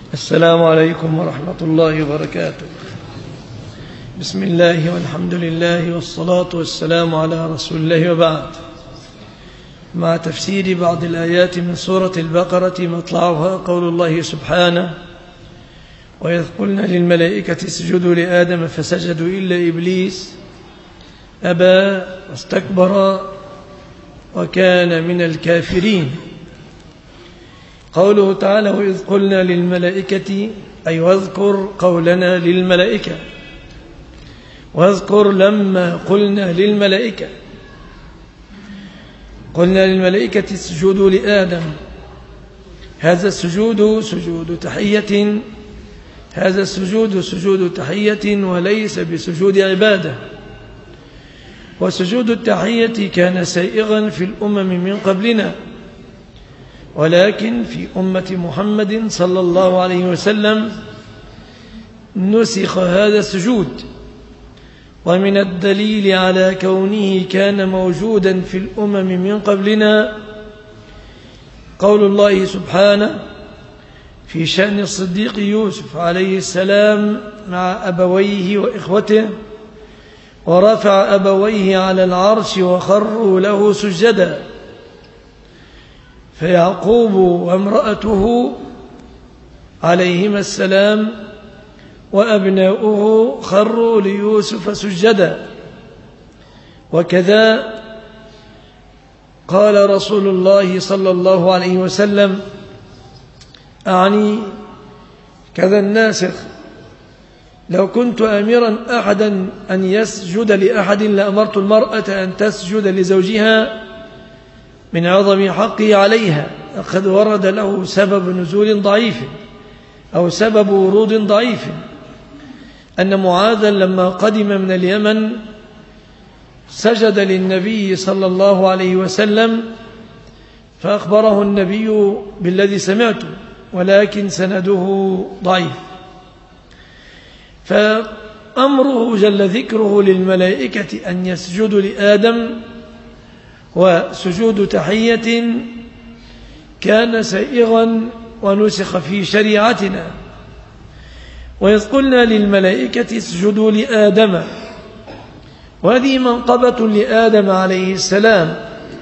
السلام عليكم ورحمة الله وبركاته. بسم الله والحمد لله والصلاة والسلام على رسول الله، وبعد. مع تفسير بعض الآيات من سورة البقرة مطلعها قول الله سبحانه: وإذ قلنا للملائكة اسجدوا لآدم فسجدوا إلا إبليس أبى واستكبر وكان من الكافرين. قوله تعالى: وإذ قلنا للملائكة، أي واذكر قولنا للملائكة، واذكر لما قلنا للملائكة. قلنا للملائكة اسجدوا لآدم، هذا السجود سجود تحية، هذا السجود سجود تحية وليس بسجود عبادة. وسجود التحية كان سائغا في الأمم من قبلنا، ولكن في أمة محمد صلى الله عليه وسلم نسخ هذا السجود. ومن الدليل على كونه كان موجودا في الأمم من قبلنا قول الله سبحانه في شأن الصديق يوسف عليه السلام مع أبويه وإخوته: ورفع أبويه على العرش وخروا له سجدا، فيعقوب وامرأته عليهما السلام وأبناؤه خروا ليوسف سجدا. وكذا قال رسول الله صلى الله عليه وسلم، أعني كذا الناسخ: لو كنت آمرا أحدا أن يسجد لأحد لأمرت المرأة أن تسجد لزوجها من عظم حقه عليها. قد ورد له سبب نزول ضعيف أو سبب ورود ضعيف، أن معاذا لما قدم من اليمن سجد للنبي صلى الله عليه وسلم، فأخبره النبي بالذي سمعته، ولكن سنده ضعيف. فأمره جل ذكره للملائكة أن يسجدوا لآدم وسجود تحية كان سائغا ونسخ في شريعتنا. وإذ قلنا للملائكة اسجدوا لآدم، وهذه منقبة لآدم عليه السلام.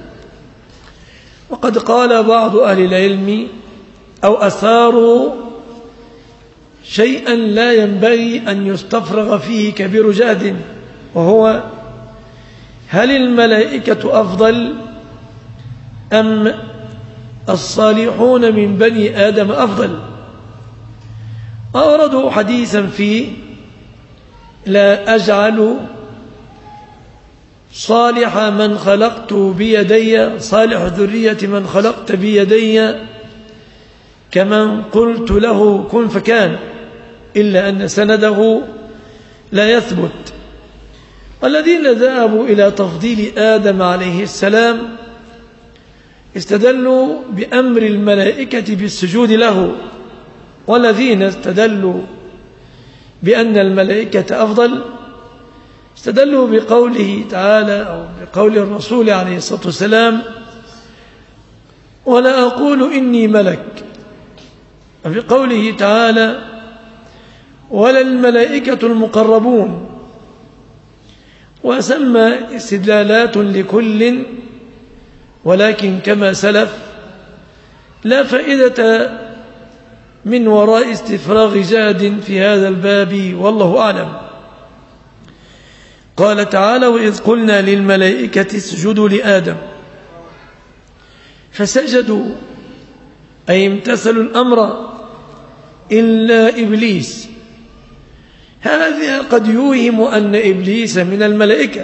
وقد قال بعض أهل العلم أو أثاروا شيئا لا ينبغي أن يستفرغ فيه كبير جهد، وهو: هل الملائكة أفضل أم الصالحون من بني آدم أفضل؟ أوردوا حديثا فيه: لا أجعل صالح من خلقت بيدي، صالح ذرية من خلقت بيدي، كمن قلت له كن فكان، إلا أن سنده لا يثبت. والذين ذهبوا إلى تفضيل آدم عليه السلام استدلوا بأمر الملائكة بالسجود له، والذين استدلوا بأن الملائكة أفضل استدلوا بقوله تعالى أو بقول الرسول عليه الصلاة والسلام: ولا أقول إني ملك، وبقوله تعالى: ولا الملائكة المقربون. وسمى استدلالات لكل، ولكن كما سلف لا فائدة من وراء استفراغ جهد في هذا الباب، والله أعلم. قال تعالى: وإذ قلنا للملائكة اسجدوا لآدم فسجدوا، أي امتثلوا الأمر إلا إبليس. هذا قد يوهم أن إبليس من الملائكة،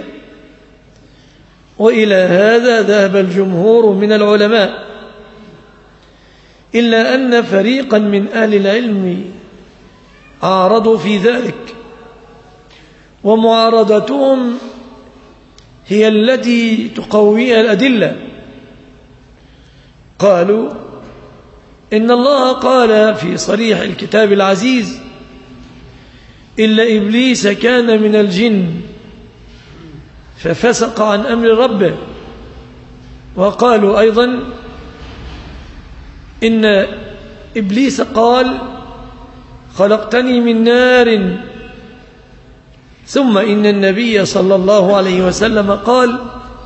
وإلى هذا ذهب الجمهور من العلماء، إلا أن فريقا من أهل العلم عارضوا في ذلك، ومعارضتهم هي التي تقويها الأدلة. قالوا: إن الله قال في صريح الكتاب العزيز: إلا إبليس كان من الجن ففسق عن أمر ربه. وقالوا أيضا إن إبليس قال خلقتني من نار. ثم إن النبي صلى الله عليه وسلم قال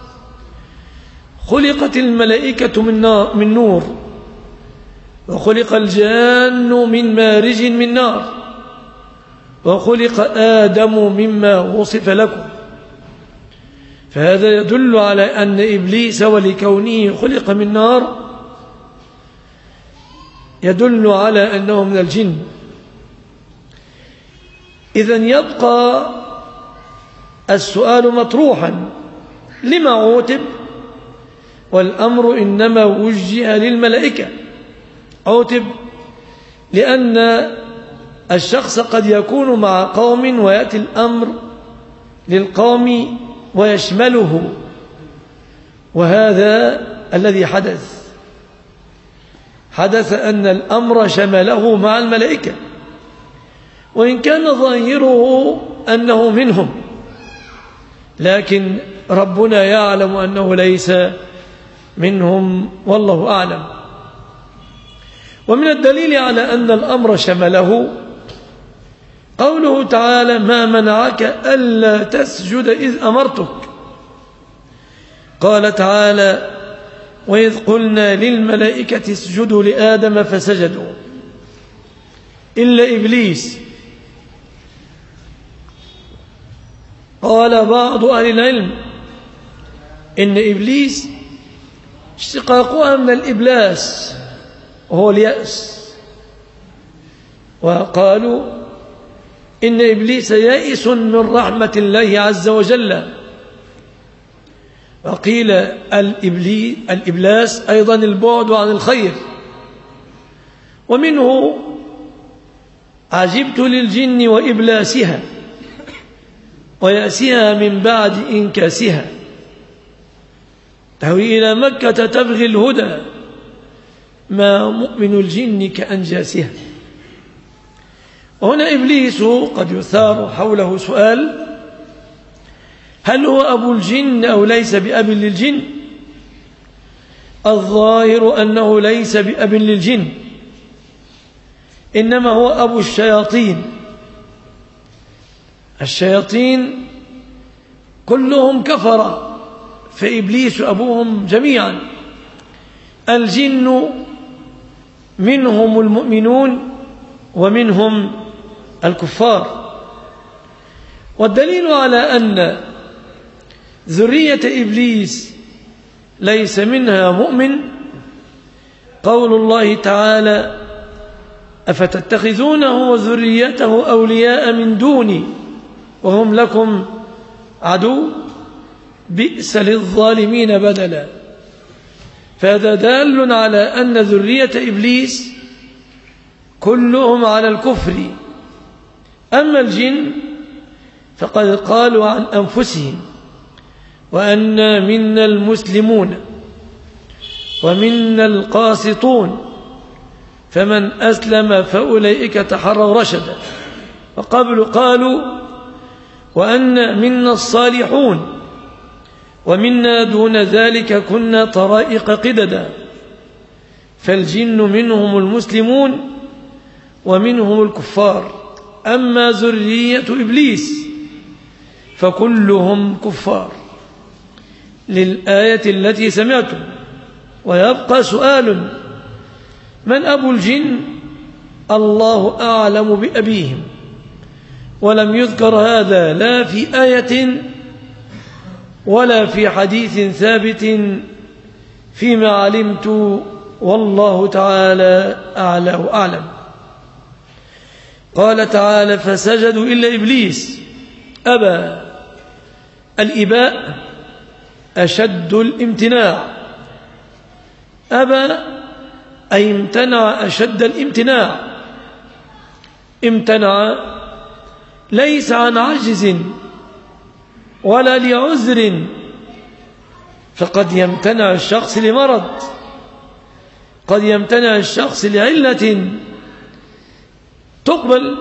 خلقت الملائكة من نور وخلق الجان من مارج من نار وخلق آدم مما وصف لكم. فهذا يدل على أن إبليس ولكونه خلق من نار يدل على أنه من الجن. إذن يبقى السؤال مطروحا لما عوتب؟ والأمر إنما وجه للملائكة. عوتب لأن الشخص قد يكون مع قوم ويأتي الأمر للقوم ويشمله، وهذا الذي حدث أن الأمر شمله مع الملائكة، وإن كان ظاهره أنه منهم، لكن ربنا يعلم أنه ليس منهم والله أعلم. ومن الدليل على أن الأمر شمله قوله تعالى ما منعك ألا تسجد إذ أمرتك. قال تعالى وإذ قلنا للملائكة اسجدوا لآدم فسجدوا إلا إبليس. قال بعض أهل العلم إن إبليس اشتقاقها من الإبلاس وهو اليأس، وقالوا إن إبليس يائس من رحمة الله عز وجل. وقيل الإبلاس أيضا البعد عن الخير. ومنه عجبت للجن وإبلاسها ويأسها من بعد إنكاسها تهوي إلى مكة تبغي الهدى ما مؤمن الجن كأنجاسها. وهنا إبليس قد يثار حوله سؤال هل هو أبو الجن أو ليس بأب للجن؟ الظاهر أنه ليس بأب للجن، إنما هو أبو الشياطين. الشياطين كلهم كفر، فإبليس أبوهم جميعا. الجن منهم المؤمنون ومنهم الكفار. والدليل على أن ذرية إبليس ليس منها مؤمن قول الله تعالى أفتتخذونه وذريته أولياء من دوني وهم لكم عدو بئس للظالمين بدلا. فهذا دال على أن ذرية إبليس كلهم على الكفر. أما الجن فقد قالوا عن أنفسهم وأن منا المسلمون ومنا القاسطون فمن أسلم فأولئك تحروا رشدا. وقبل قالوا وأن منا الصالحون ومنا دون ذلك كنا طرائق قددا. فالجن منهم المسلمون ومنهم الكفار. أما ذرية إبليس فكلهم كفار للآية التي سمعتم. ويبقى سؤال من أبو الجن؟ الله أعلم بأبيهم، ولم يذكر هذا لا في آية ولا في حديث ثابت فيما علمت، والله تعالى أعلى وأعلم. قال تعالى فسجدوا إلا إبليس أبى. الإباء أشد الامتناع. أبى أي امتنع أشد الامتناع. امتنع ليس عن عجز ولا لعذر، فقد يمتنع الشخص لمرض، قد يمتنع الشخص لعلة تقبل،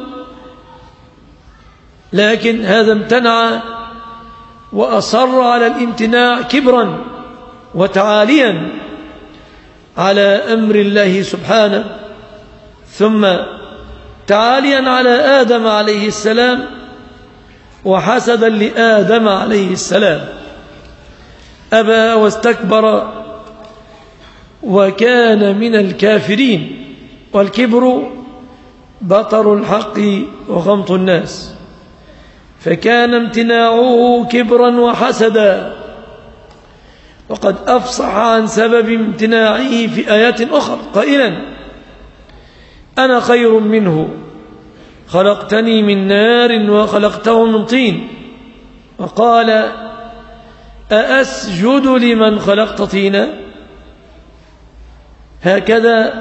لكن هذا امتنع وأصر على الامتناع كبرا وتعاليا على أمر الله سبحانه. ثم تعاليا على آدم عليه السلام وحسدا لآدم عليه السلام، أبى واستكبر وكان من الكافرين. والكبر بطر الحق وغمط الناس، فكان امتناعه كبرا وحسدا. وقد أفصح عن سبب امتناعه في آيات أخرى قائلا: أنا خير منه خلقتني من نار وخلقته من طين. وقال: أأسجد لمن خلقت طينا. هكذا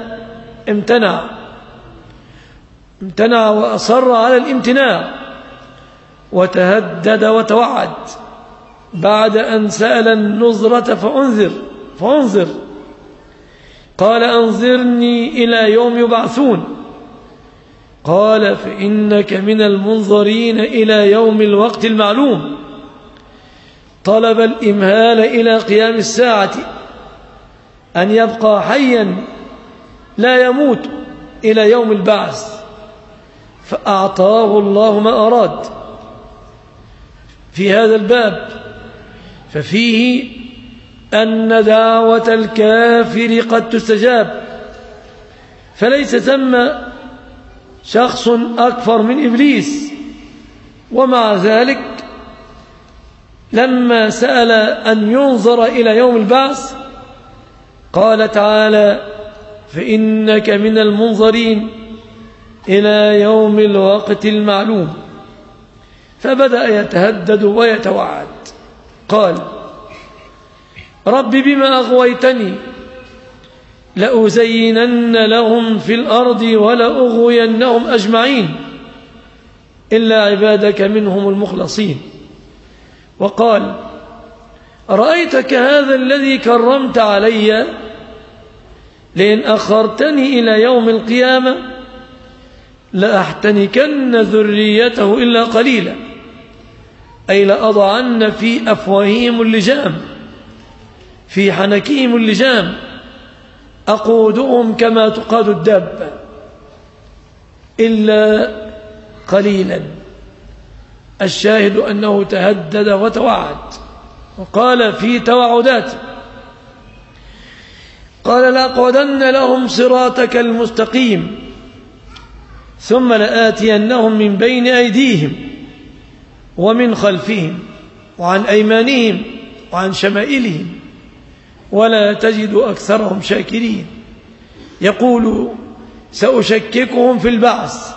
امتنع وأصر على الامتناع، وتهدد وتوعد بعد أن سأل النظرة فأنظر. قال: أنظرني إلى يوم يبعثون. قال: فإنك من المنظرين إلى يوم الوقت المعلوم. طلب الإمهال إلى قيام الساعة، أن يبقى حيا لا يموت إلى يوم البعث، فأعطاه الله ما أراد في هذا الباب. ففيه أن دعوة الكافر قد تستجاب، فليس ثم شخص أكفر من إبليس. ومع ذلك لما سأل أن ينظر إلى يوم البعث قال تعالى: فإنك من المنظرين إلى يوم الوقت المعلوم. فبدأ يتهدد ويتوعد. قال: رب بما أغويتني لأزينن لهم في الأرض ولأغوينهم أجمعين إلا عبادك منهم المخلصين. وقال: رأيتك هذا الذي كرمت علي لئن أخرتني إلى يوم القيامة لأحتنكن ذريته إلا قليلا، أي لأضعن في أفواههم اللجام، في حنكهم اللجام، أقودهم كما تقاد الدابة إلا قليلا. الشاهد أنه تهدد وتوعد. وقال في توعداته: قال: لأقعدن لهم صراطك المستقيم ثم لآتينهم من بين أيديهم ومن خلفهم وعن أيمانهم وعن شمائلهم ولا تجد أكثرهم شاكرين. يقول: سأشككهم في البعث،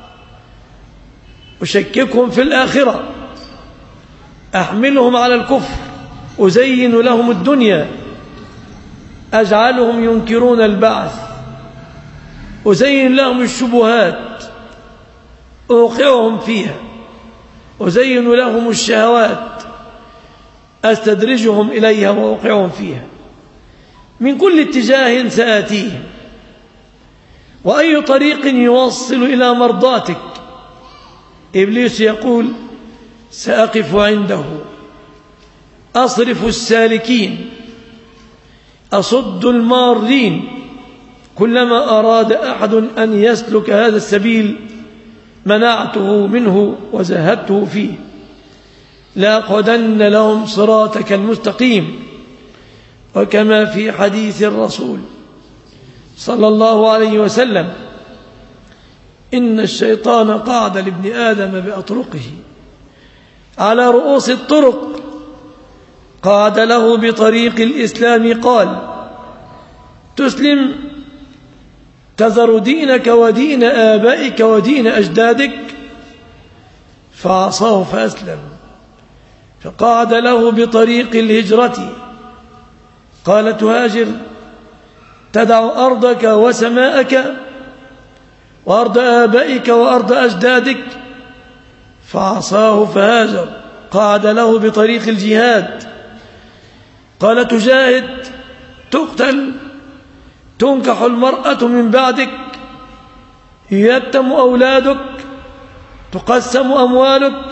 أشككهم في الآخرة، أحملهم على الكفر، أزين لهم الدنيا، أجعلهم ينكرون البعث، أزين لهم الشبهات، أوقعهم فيها، أزين لهم الشهوات، أستدرجهم إليها وأوقعهم فيها. من كل اتجاه سآتيهم، وأي طريق يوصل إلى مرضاتك. إبليس يقول: سأقف عنده، أصرف السالكين، أصد المارين. كلما أراد أحد أن يسلك هذا السبيل منعته منه وزهدته فيه. لأقعدن لهم صراطك المستقيم. وكما في حديث الرسول صلى الله عليه وسلم: إن الشيطان قعد لابن آدم بأطرقه، على رؤوس الطرق قعد له بطريق الإسلام قال: تسلم تذر دينك ودين آبائك ودين أجدادك، فعصاه فأسلم. فقعد له بطريق الهجرة قال: تهاجر تدع أرضك وسماءك وأرض آبائك وأرض أجدادك، فعصاه فهاجر. قعد له بطريق الجهاد قال: تجاهد تقتل تنكح المرأة من بعدك، يتم أولادك، تقسم أموالك،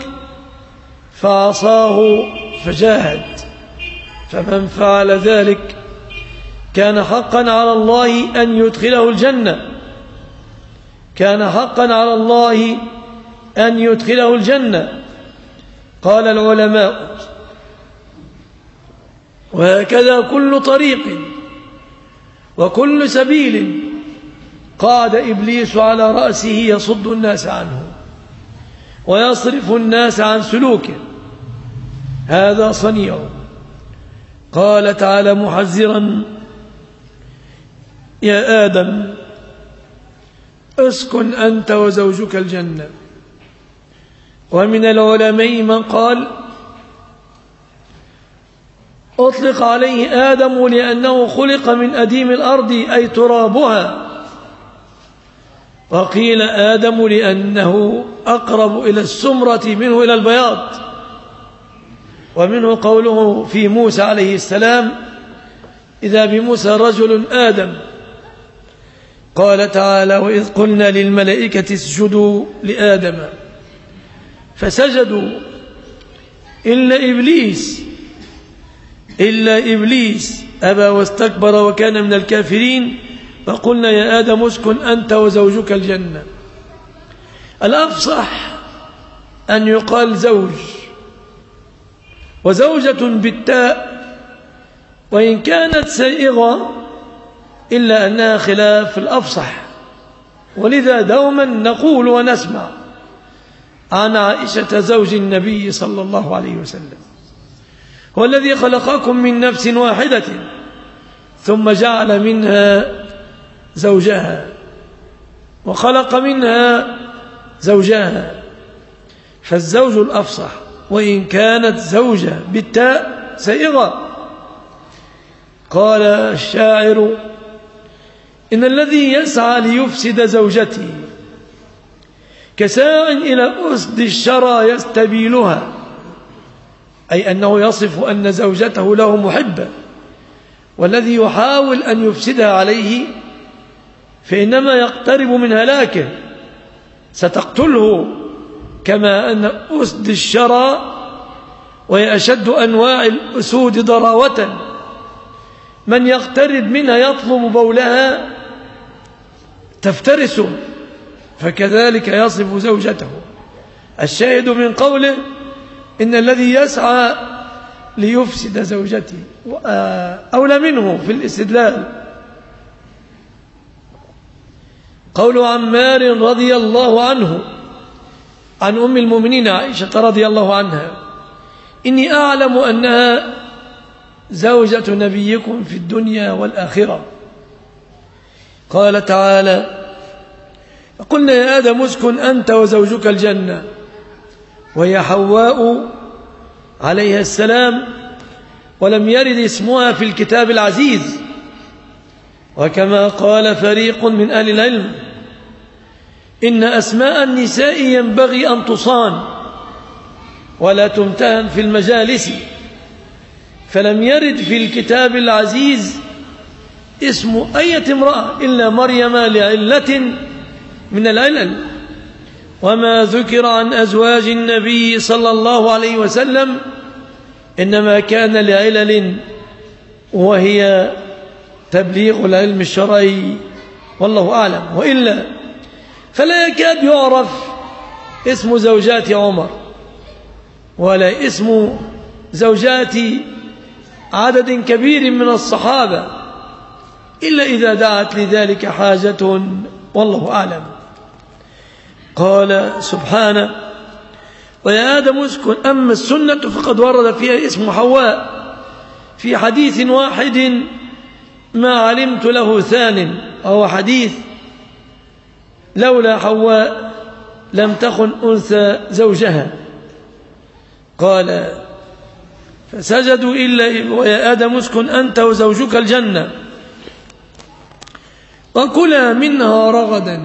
فعصاه فجاهد. فمن فعل ذلك كان حقا على الله أن يدخله الجنة، كان حقا على الله أن يدخله الجنة. قال العلماء: وهكذا كل طريق وكل سبيل قعد إبليس على رأسه يصد الناس عنه ويصرف الناس عن سلوكه، هذا صنيعه. قال تعالى محذرا: يا آدم اسكن أنت وزوجك الجنة. ومن العلماء من قال أطلق عليه آدم لأنه خلق من أديم الأرض أي ترابها، وقيل آدم لأنه أقرب إلى السمرة منه إلى البياض. ومنه قوله في موسى عليه السلام: إذا بموسى رجل آدم. قال تعالى: وإذ قلنا للملائكة اسجدوا لآدم فسجدوا إلا إبليس أبى واستكبر وكان من الكافرين، فقلنا يا آدم اسكن أنت وزوجك الجنة. الأفصح أن يقال زوج وزوجة بالتاء، وإن كانت سائغة إلا أنها خلاف الأفصح. ولذا دوما نقول ونسمع عن عائشة زوج النبي صلى الله عليه وسلم: هو الذي خلقكم من نفس واحدة ثم جعل منها زوجها وخلق منها زوجها، فالزوج الأفصح وإن كانت زوجة بالتاء سائغة. قال الشاعر: إن الذي يسعى ليفسد زوجته كساع إلى أسد الشرى يستبيلها، أي أنه يصف أن زوجته له محبة، والذي يحاول أن يفسدها عليه فإنما يقترب من هلاكه، ستقتله كما أن أسد الشرى وهي أشد أنواع الأسود ضراوة، من يقترب منها يطلب بولها تفترسه، فكذلك يصف زوجته. الشاهد من قوله: إن الذي يسعى ليفسد زوجته أولى منه في الاستدلال. قول عمار رضي الله عنه عن أم المؤمنين عائشة رضي الله عنها: إني أعلم أنها زوجة نبيكم في الدنيا والآخرة. قال تعالى: قلنا يا آدم اسكن أنت وزوجك الجنة، وهي حواء عليها السلام، ولم يرد اسمها في الكتاب العزيز. وكما قال فريق من أهل العلم: إن أسماء النساء ينبغي أن تصان ولا تمتهن في المجالس، فلم يرد في الكتاب العزيز اسم أي امرأة إلا مريم لعلة من العلل. وما ذكر عن أزواج النبي صلى الله عليه وسلم إنما كان لعلل، وهي تبليغ العلم الشرعي، والله أعلم. وإلا فلا يكاد يعرف اسم زوجات عمر ولا اسم زوجات عدد كبير من الصحابة إلا إذا دعت لذلك حاجة، والله أعلم. قال سبحانه: ويا آدم اسكن. أما السنة فقد ورد فيها اسم حواء في حديث واحد ما علمت له ثان، وهو حديث: لولا حواء لم تخن أنثى زوجها. قال: فسجدوا إلا ويا آدم اسكن أنت وزوجك الجنة وكلا منها رغدا.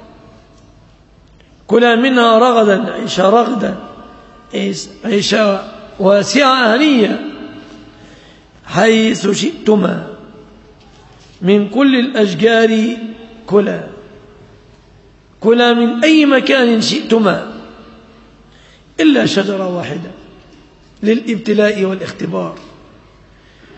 كلا منها رغدا، عيشة رغدا، عيشة واسعة هنية، حيث شئتما من كل الأشجار كلا، كلا من أي مكان شئتما إلا شجرة واحدة للابتلاء والاختبار،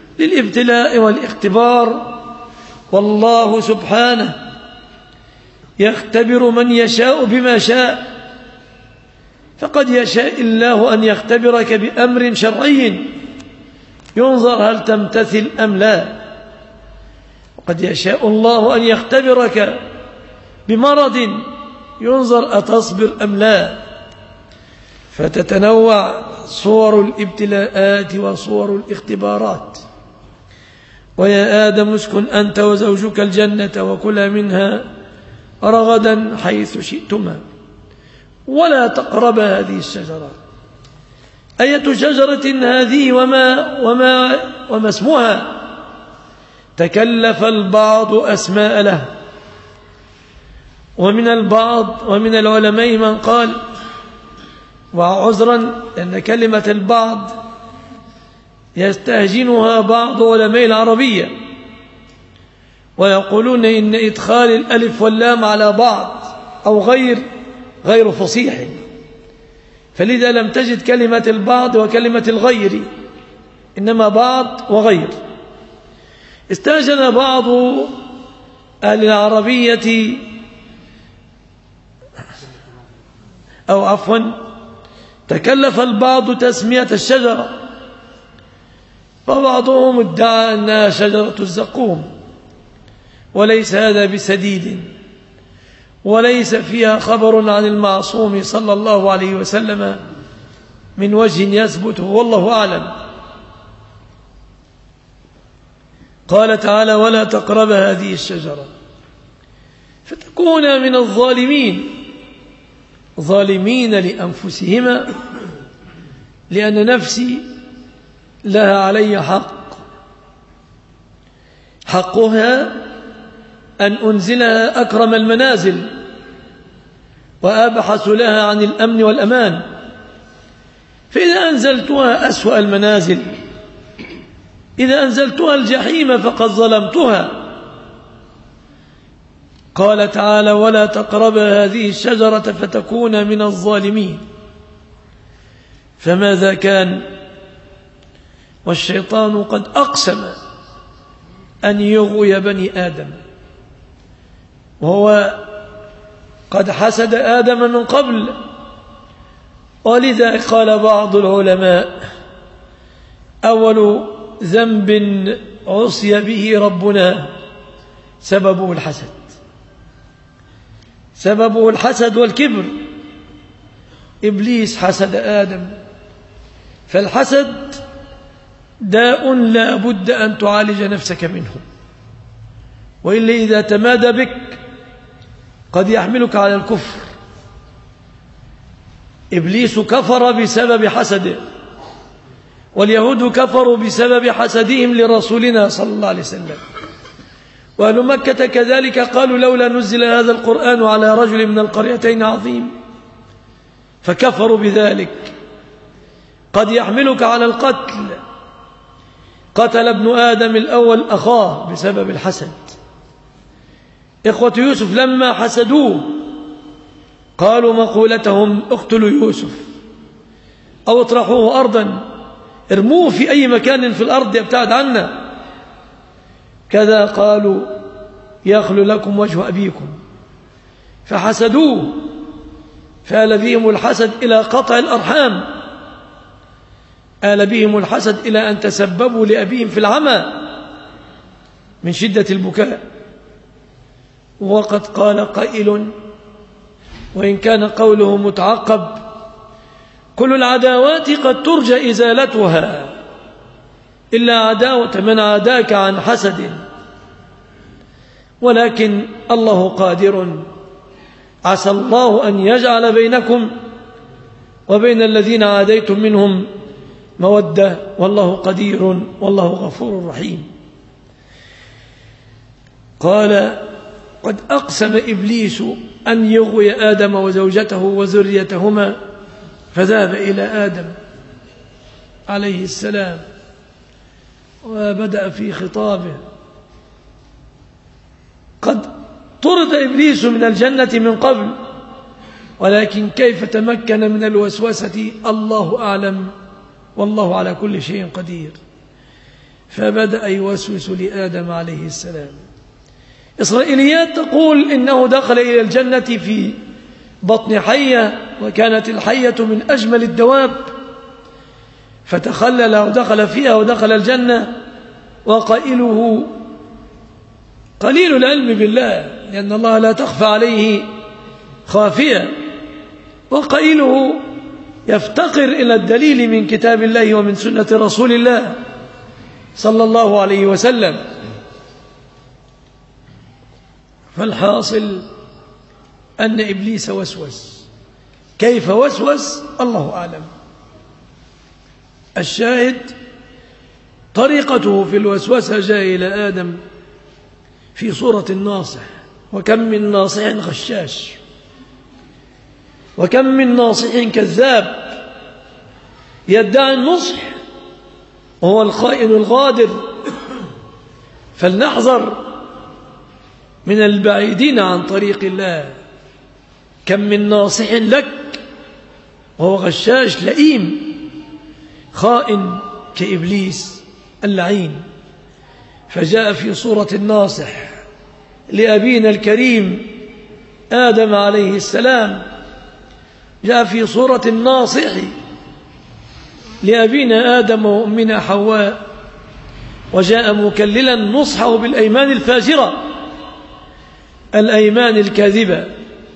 للابتلاء والاختبار. والله سبحانه يختبر من يشاء بما شاء، فقد يشاء الله أن يختبرك بأمر شرعي ينظر هل تمتثل أم لا، وقد يشاء الله أن يختبرك بمرض ينظر أتصبر أم لا، فتتنوع صور الابتلاءات وصور الاختبارات. ويا آدم اسكن أنت وزوجك الجنة وكلا منها رغدا حيث شئتما ولا تقربا هذه الشجرة. أية شجرة هذه وما اسمها؟ تكلف البعض أسماء له، ومن العلماء من قال، وعذرا أن كلمة البعض يستهجنها بعض علماء العربية ويقولون إن إدخال الألف واللام على بعض أو غير فصيح، فلذا لم تجد كلمة البعض وكلمة الغير، إنما بعض وغير. استهجن بعض أهل العربية تكلف البعض تسمية الشجرة، فبعضهم ادعى أنها شجرة الزقوم، وليس هذا بسديد، وليس فيها خبر عن المعصوم صلى الله عليه وسلم من وجه يثبت، والله أعلم. قال تعالى ولا تقرب هذه الشجرة فتكون من الظالمين، ظالمين لأنفسهما، لأن نفسي لها علي حقها أن أنزلها أكرم المنازل وأبحث لها عن الأمن والأمان، فإذا أنزلتها أسوأ المنازل، إذا أنزلتها الجحيم فقد ظلمتها. قال تعالى ولا تقرب هذه الشجرة فتكون من الظالمين. فماذا كان؟ والشيطان قد أقسم أن يغوي بني آدم، وهو قد حسد آدم من قبل، ولذا قال بعض العلماء أول ذنب عصي به ربنا سببه الحسد والكبر. إبليس حسد آدم، فالحسد داء لا بد أن تعالج نفسك منه، وإلا إذا تمادى بك قد يحملك على الكفر. إبليس كفر بسبب حسده، واليهود كفروا بسبب حسدهم لرسولنا صلى الله عليه وسلم، وأهل مكة كذلك قالوا لولا نزل هذا القرآن على رجل من القريتين عظيم، فكفروا بذلك. قد يحملك على القتل، قتل ابن آدم الأول أخاه بسبب الحسد. إخوة يوسف لما حسدوه قالوا مقولتهم اقتلوا يوسف أو اطرحوه أرضا، ارموه في أي مكان في الأرض يبتعد عنا. كذا قالوا يخلو لكم وجه أبيكم، فحسدوه، فآل بهم الحسد إلى قطع الأرحام، آل بهم الحسد إلى أن تسببوا لأبيهم في العمى من شدة البكاء. وقد قال قائل، وإن كان قوله متعقب، كل العداوات قد ترجى إزالتها إلا عداوة من عاداك عن حسد، ولكن الله قادر، عسى الله أن يجعل بينكم وبين الذين عاديتم منهم مودة، والله قدير والله غفور رحيم. قال قد أقسم إبليس أن يغوي آدم وزوجته وذريتهما، فذهب إلى آدم عليه السلام وبدأ في خطابه. قد طرد إبليس من الجنة من قبل، ولكن كيف تمكن من الوسوسة الله أعلم، والله على كل شيء قدير. فبدأ يوسوس لآدم عليه السلام، إسرائيليات تقول إنه دخل إلى الجنة في بطن حية، وكانت الحية من أجمل الدواب، فتخلل ودخل فيها ودخل الجنة، وقائله قليل العلم بالله، لأن الله لا تخفى عليه خافية، وقائله يفتقر إلى الدليل من كتاب الله ومن سنة رسول الله صلى الله عليه وسلم. فالحاصل أن إبليس وسوس. كيف وسوس؟ الله أعلم. الشاهد طريقته في الوسوسة جاء إلى آدم في صورة الناصح، وكم من ناصح غشاش، وكم من ناصح كذاب يدعي النصح وهو الخائن الغادر. فلنحذر من البعيدين عن طريق الله. كم من ناصح لك وهو غشاش لئيم خائن كإبليس اللعين. فجاء في صورة الناصح لأبينا الكريم آدم عليه السلام، جاء في صورة الناصح لأبينا آدم وأمنا حواء، وجاء مكللا نصحه بالأيمان الفاجرة، الأيمان الكاذبة.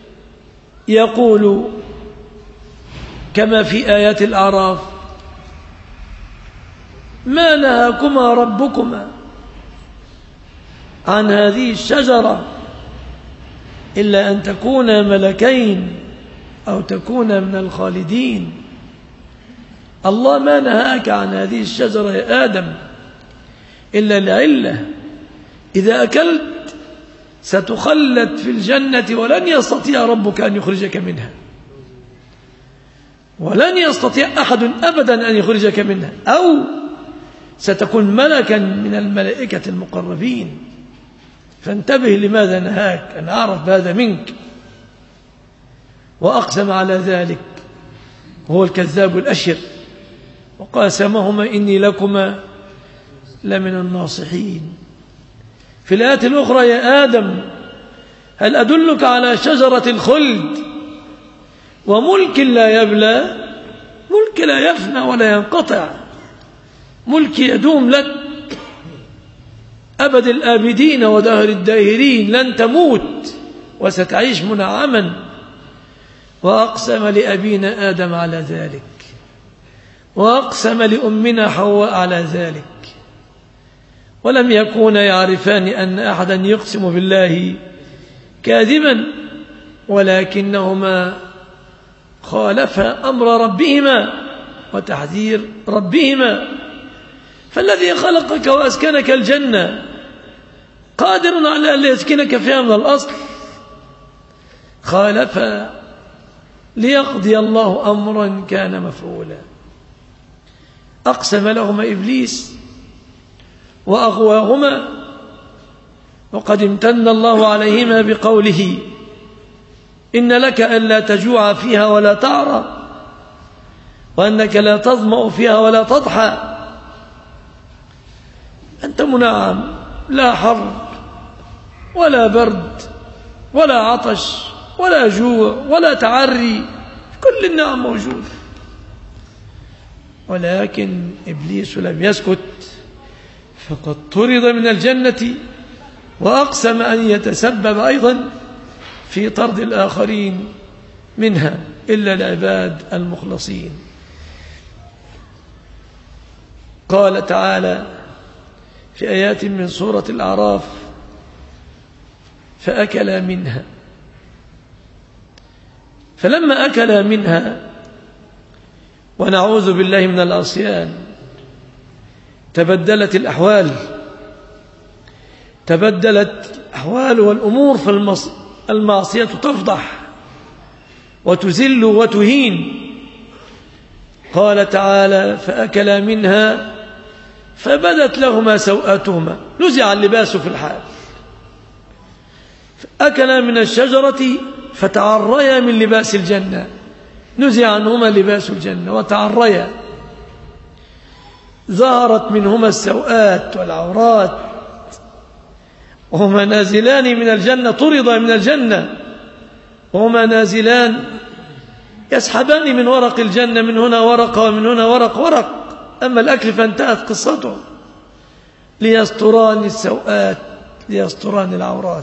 يقول كما في آيات الأعراف: ما نهاكما ربكما عن هذه الشجرة إلا أن تكونا ملكين أو تكونا من الخالدين. الله ما نهاك عن هذه الشجرة يا آدم إلا لعلة، إذا أكلت ستخلد في الجنة ولن يستطيع ربك أن يخرجك منها، ولن يستطيع أحد أبدا أن يخرجك منها، أو ستكون ملكا من الملائكة المقربين. فانتبه لماذا نهاك، أن أعرف هذا منك. وأقسم على ذلك هو الكذاب الأشر، وقاسمهما إني لكما لمن الناصحين. في الآيات الأخرى: يا آدم هل أدلك على شجرة الخلد وملك لا يبلى؟ ملك لا يفنى ولا ينقطع، ملك يدوم لك أبد الآبدين ودهر الداهرين، لن تموت وستعيش منعما. وأقسم لأبينا آدم على ذلك، وأقسم لأمنا حواء على ذلك، ولم يكونا يعرفان أن أحدا يقسم بالله كاذبا، ولكنهما خالفا أمر ربهما وتحذير ربهما. فالذي خلقك وأسكنك الجنة قادر على أن يسكنك فيها من الأصل، خالفا ليقضي الله أمرا كان مفعولا. أقسم لهما إبليس وأغواهما، وقد امتن الله عليهما بقوله: إن لك ألا تجوع فيها ولا تعرى، وأنك لا تظمأ فيها ولا تضحى. أنت منعم، لا حر ولا برد ولا عطش ولا جوع ولا تعري، كل النعم موجودة. ولكن إبليس لم يسكت، فقد طرد من الجنة، وأقسم أن يتسبب أيضا في طرد الآخرين منها إلا العباد المخلصين. قال تعالى في آيات من سورة الأعراف: فأكلا منها. فلما أكلا منها، ونعوذ بالله من العصيان، تبدلت الأحوال، تبدلت الأحوال والأمور، فالمعصية تفضح وتذل وتهين. قال تعالى: فأكلا منها فبدت لهما سوآتهما، نزع اللباس في الحال. أكلا من الشجرة فتعريا من لباس الجنة، نزع عنهما لباس الجنة وتعريا، ظهرت منهما السوآت والعورات، وهما نازلان من الجنة، طرد من الجنة وهما نازلان يسحبان من ورق الجنة، من هنا ورقة ومن هنا ورق. أما الأكل فانتهت قصته، ليستران السوءات، ليستران العورات.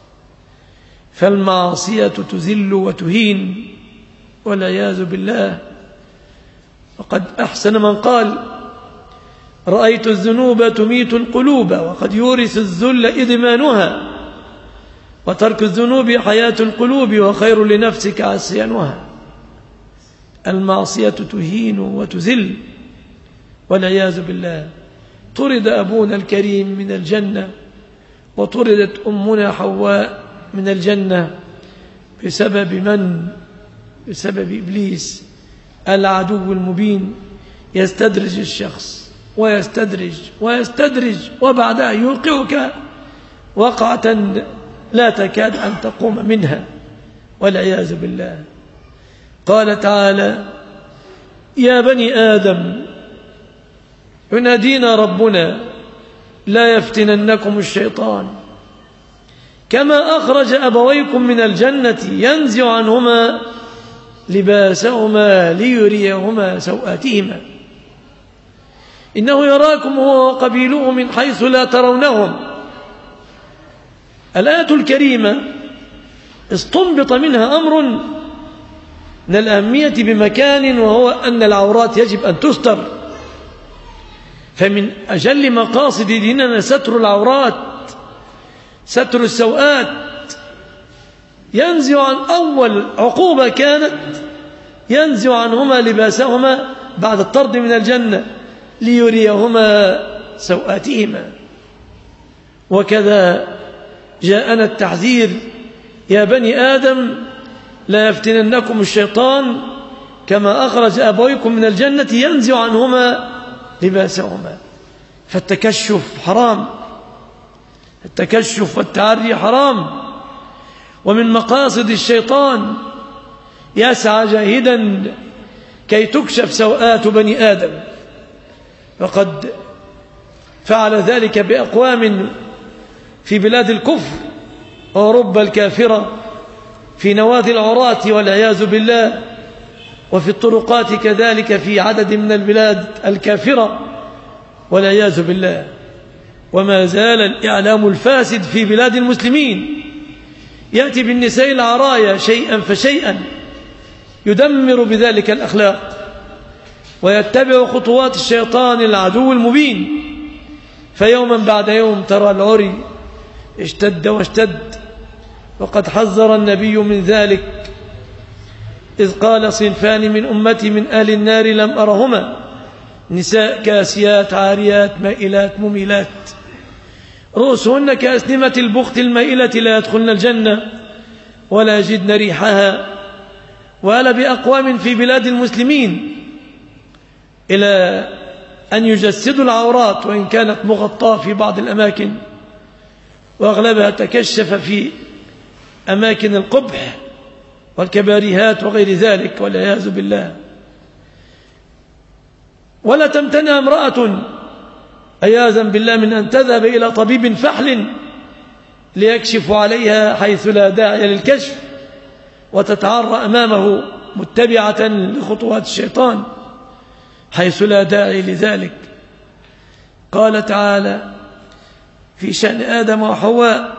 فالمعصية تذل وتهين والعياذ بالله. وقد أحسن من قال: رأيت الذنوب تميت القلوب وقد يورث الذل إدمانها، وترك الذنوب حياة القلوب وخير لنفسك عصيانها. المعصية تهين وتذل والعياذ بالله. طرد أبونا الكريم من الجنة، وطردت أمنا حواء من الجنة بسبب من؟ بسبب إبليس العدو المبين. يستدرج الشخص ويستدرج وبعدها يوقعك وقعة لا تكاد أن تقوم منها والعياذ بالله. قال تعالى: يا بني آدم، ينادينا ربنا: لا يفتننكم الشيطان كما أخرج أبويكم من الجنة ينزع عنهما لباسهما ليريهما سوآتهما إنه يراكم هو وقبيله من حيث لا ترونهم. الآية الكريمة استنبط منها أمر من الأهمية بمكان، وهو أن العورات يجب أن تستر. فمن أجل مقاصد ديننا ستر العورات، ستر السوءات. ينزع عن أول عقوبة كانت ينزع عنهما لباسهما بعد الطرد من الجنة ليريهما سوآتهما. وكذا جاءنا التحذير: يا بني آدم لا يفتننكم الشيطان كما أخرج أبويكم من الجنة ينزع عنهما لباسهما. فالتكشف حرام، التكشف والتعري حرام، ومن مقاصد الشيطان يسعى جاهدا كي تكشف سوءات بني آدم. فقد فعل ذلك بأقوام في بلاد الكفر وأوروبا الكافرة في نوادي العراة والعياذ بالله، وفي الطرقات كذلك في عدد من البلاد الكافرة والعياذ بالله. وما زال الإعلام الفاسد في بلاد المسلمين يأتي بالنساء العرايا شيئا فشيئا، يدمر بذلك الأخلاق ويتبع خطوات الشيطان العدو المبين. فيوما بعد يوم ترى العري اشتد واشتد، وقد حذر النبي من ذلك إذ قال: صنفان من أمتي من أهل النار لم أرهما، نساء كاسيات عاريات مائلات مميلات رؤوسهن كأسنمة البخت المائلة لا يدخلن الجنة ولا يجدن ريحها. وألا بأقوام في بلاد المسلمين إلى أن يجسدوا العورات وإن كانت مغطاة في بعض الأماكن، وأغلبها تكشف في أماكن القبح والكباريهات وغير ذلك والعياذ بالله. ولا تمتنع امرأة عياذا بالله من أن تذهب إلى طبيب فحل ليكشف عليها حيث لا داعي للكشف، وتتعرى أمامه متبعة لخطوات الشيطان حيث لا داعي لذلك. قال تعالى في شأن آدم وحواء: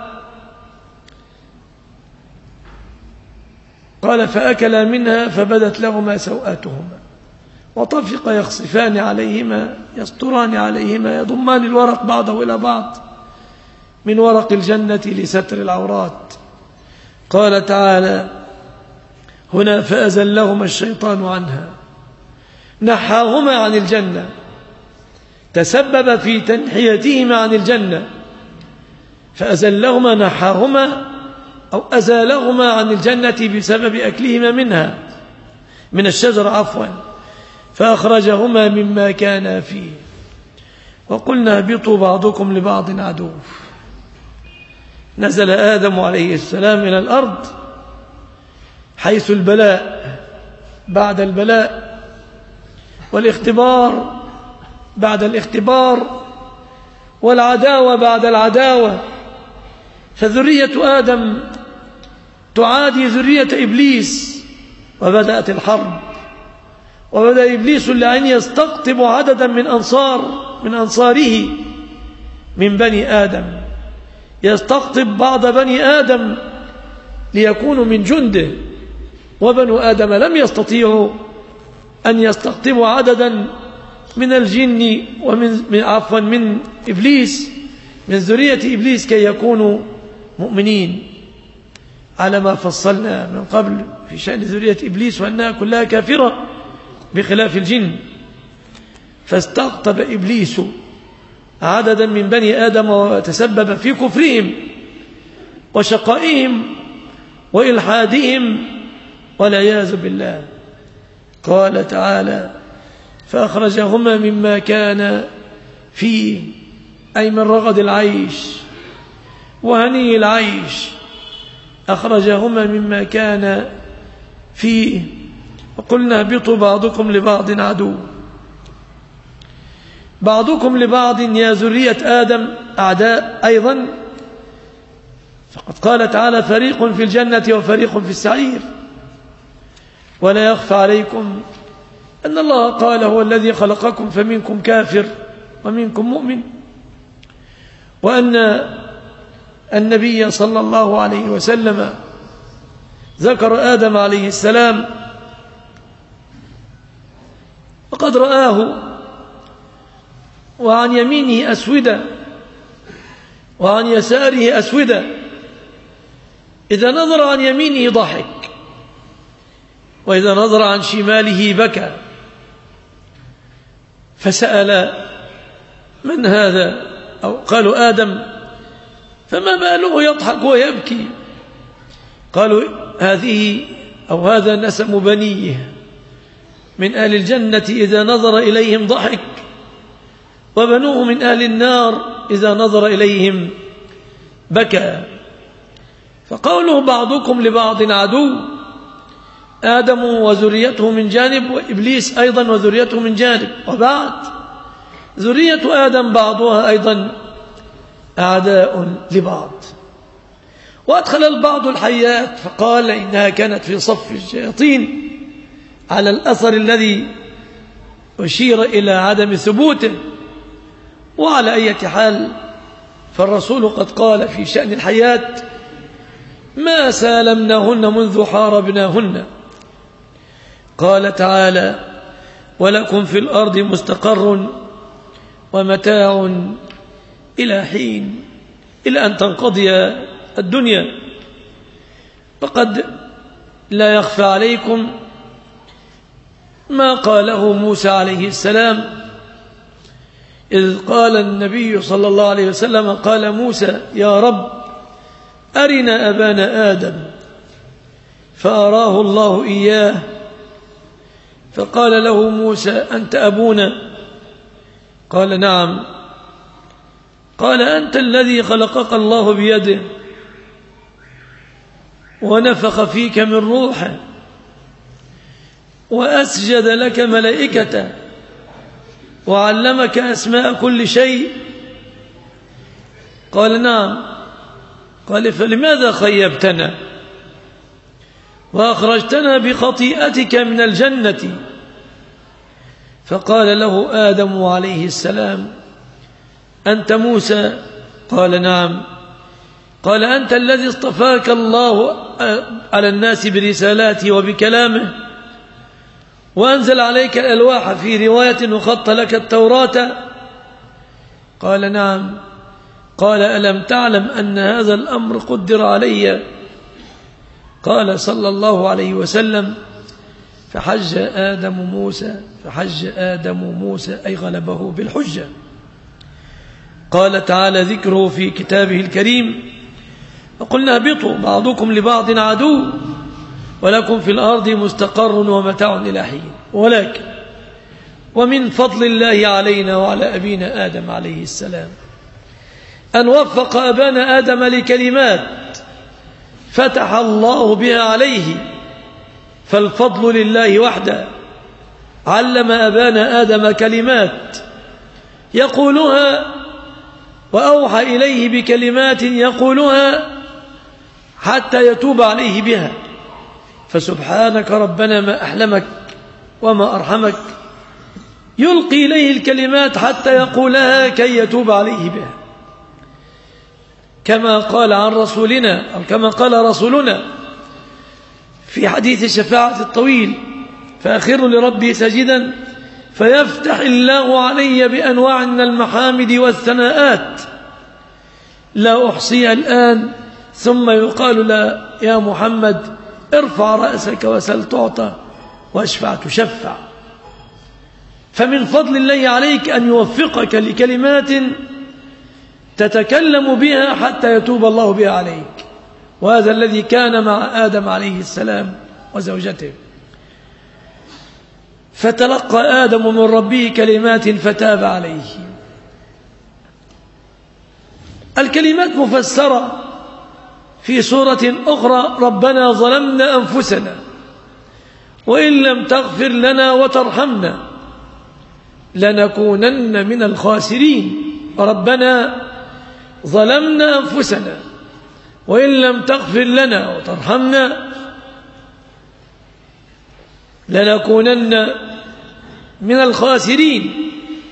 قال: فأكلا منها فبدت لهما سوآتهما وطفقا يخصفان عليهما يستران عليهما يضمان الورق بعضه إلى بعض من ورق الجنة لستر العورات. قال تعالى هنا: فأزلهما الشيطان عنها، نحاهما عن الجنة، تسبب في تنحيتهما عن الجنة. فأزلهما نحاهما أو أزالهما عن الجنة بسبب أكلهما منها من الشجرة عفوا، فأخرجهما مما كانا فيه وقلنا اهبطوا بعضكم لبعض عدو. نزل آدم عليه السلام إلى الأرض حيث البلاء بعد البلاء والاختبار بعد الاختبار والعداوة بعد العداوة فذرية آدم تعادي ذرية إبليس، وبدأت الحرب، وبدأ إبليس لأن يستقطب عددا من أنصاره من بني آدم، يستقطب بعض بني آدم ليكونوا من جنده، وبنو آدم لم يستطيعوا أن يستقطبوا عددا من الجن من إبليس، من ذرية إبليس، كي يكونوا مؤمنين، على ما فصلنا من قبل في شأن ذرية إبليس وأنها كلها كافرة بخلاف الجن. فاستقطب إبليس عددا من بني آدم وتسبب في كفرهم وشقائهم وإلحادهم والعياذ بالله. قال تعالى: فأخرجهما مما كان فيه، أي من رغد العيش وهني العيش، أخرجهما مما كان فيه، وقلنا اهبطوا بعضكم لبعض عدو. بعضكم لبعض يا ذرية آدم أعداء أيضا، فقد قال تعالى: فريق في الجنة وفريق في السعير. ولا يخفى عليكم أن الله قال: هو الذي خلقكم فمنكم كافر ومنكم مؤمن، وأن النبي صلى الله عليه وسلم ذكر آدم عليه السلام وقد رآه وعن يمينه أسودة وعن يساره أسودة، إذا نظر عن يمينه ضحك، وإذا نظر عن شماله بكى. فسأل: من هذا؟ أو قالوا: آدم. فما باله يضحك ويبكي؟ قالوا: هذا نسم بنيه من أهل الجنة، إذا نظر إليهم ضحك، وبنوه من أهل النار إذا نظر إليهم بكى. فقوله بعضكم لبعض عدو، آدم وذريته من جانب، وإبليس أيضا وذريته من جانب، وبعد ذرية آدم بعضها أيضا أعداء لبعض. وأدخل البعض الحيات فقال إنها كانت في صف الشياطين، على الأثر الذي أشير إلى عدم ثبوته. وعلى أي حال، فالرسول قد قال في شأن الحيات: ما سالمناهن منذ حاربناهن. قال تعالى: ولكم في الأرض مستقر ومتاع إلى حين، إلى أن تنقضي الدنيا. فقد لا يخفى عليكم ما قاله موسى عليه السلام، إذ قال النبي صلى الله عليه وسلم: قال موسى: يا رب أرنا أبانا آدم، فأراه الله إياه، فقال له موسى: أنت أبونا؟ قال: نعم. قال: أنت الذي خلقك الله بيده ونفخ فيك من روحه وأسجد لك ملائكته وعلمك أسماء كل شيء؟ قال: نعم. قال: فلماذا خيبتنا وأخرجتنا بخطيئتك من الجنة؟ فقال له آدم عليه السلام: أنت موسى؟ قال: نعم. قال: أنت الذي اصطفاك الله على الناس برسالاته وبكلامه، وأنزل عليك الألواح، في رواية وخط لك التوراة؟ قال: نعم. قال: ألم تعلم أن هذا الأمر قدر علي؟ قال صلى الله عليه وسلم: فحج آدم موسى أي غلبه بالحجة. قال تعالى ذكره في كتابه الكريم: وقلنا اهبطوا بعضكم لبعض عدو ولكم في الأرض مستقر ومتاع إلى حين. ولكن ومن فضل الله علينا وعلى أبينا آدم عليه السلام أن وفق أبانا آدم لكلمات فتح الله بها عليه، فالفضل لله وحده. علم أبانا آدم كلمات يقولها وأوحى إليه بكلمات يقولها حتى يتوب عليه بها. فسبحانك ربنا ما أحلمك وما أرحمك، يلقي إليه الكلمات حتى يقولها كي يتوب عليه بها، كما قال عن رسولنا أو كما قال رسولنا في حديث الشفاعة الطويل: فأخر لربي ساجدا فيفتح الله علي بأنواع من المحامد والثناءات لا أحصيها الآن، ثم يقال لا يا محمد ارفع رأسك وسل تعطى واشفع تشفع. فمن فضل الله عليك أن يوفقك لكلمات تتكلم بها حتى يتوب الله بها عليك، وهذا الذي كان مع آدم عليه السلام وزوجته. فتلقى آدم من ربه كلمات فتاب عليه. الكلمات مفسرة في سورة أخرى: ربنا ظلمنا أنفسنا وإن لم تغفر لنا وترحمنا لنكونن من الخاسرين. ربنا ظلمنا أنفسنا وإن لم تغفر لنا وترحمنا لنكونن من الخاسرين.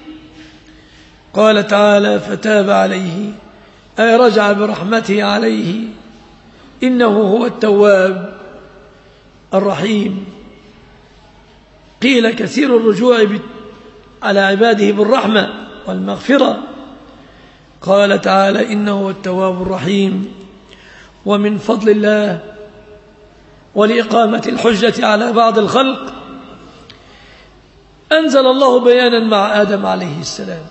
قال تعالى: فتاب عليه، أي رجع برحمته عليه، إنه هو التواب الرحيم. قيل كثير الرجوع على عباده بالرحمة والمغفرة. قال تعالى: إنه هو التواب الرحيم. ومن فضل الله ولإقامة الحجة على بعض الخلق أنزل الله بيانا مع آدم عليه السلام،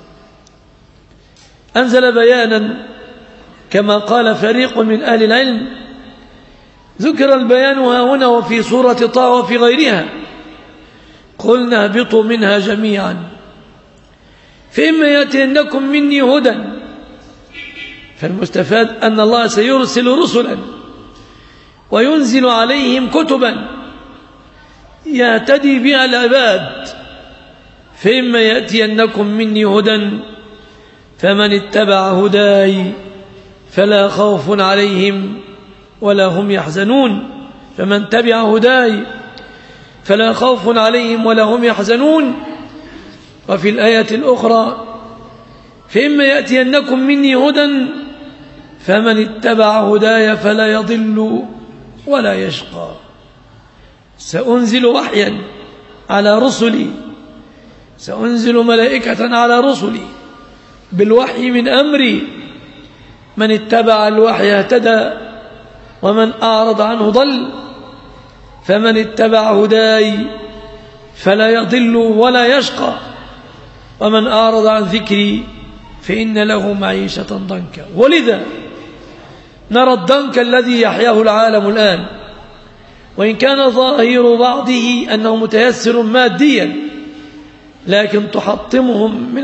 أنزل بيانا كما قال فريق من أهل العلم. ذكر البيان هنا وفي سورة طه وفي غيرها: قلنا اهبطوا منها جميعا فإما يأتينكم مني هدى. فالمستفاد أن الله سيرسل رسلا وينزل عليهم كتبا يهتدي بها العباد. فإما يأتينكم مني هدى فمن اتبع هداي فلا خوف عليهم ولا هم يحزنون. فمن تبع هداي فلا خوف عليهم ولا هم يحزنون. وفي الآية الأخرى: فإما يأتينكم مني هدى فمن اتبع هداي فلا يضل ولا يشقى. سأنزل وحيا على رسلي، سأنزل ملائكة على رسلي بالوحي من أمري. من اتبع الوحي اهتدى ومن أعرض عنه ضل. فمن اتبع هداي فلا يضل ولا يشقى ومن أعرض عن ذكري فإن له معيشة ضنكا. ولذا نرى الضنك الذي يحياه العالم الآن، وإن كان ظاهر بعضه أنه متيسر ماديا، لكن تحطمهم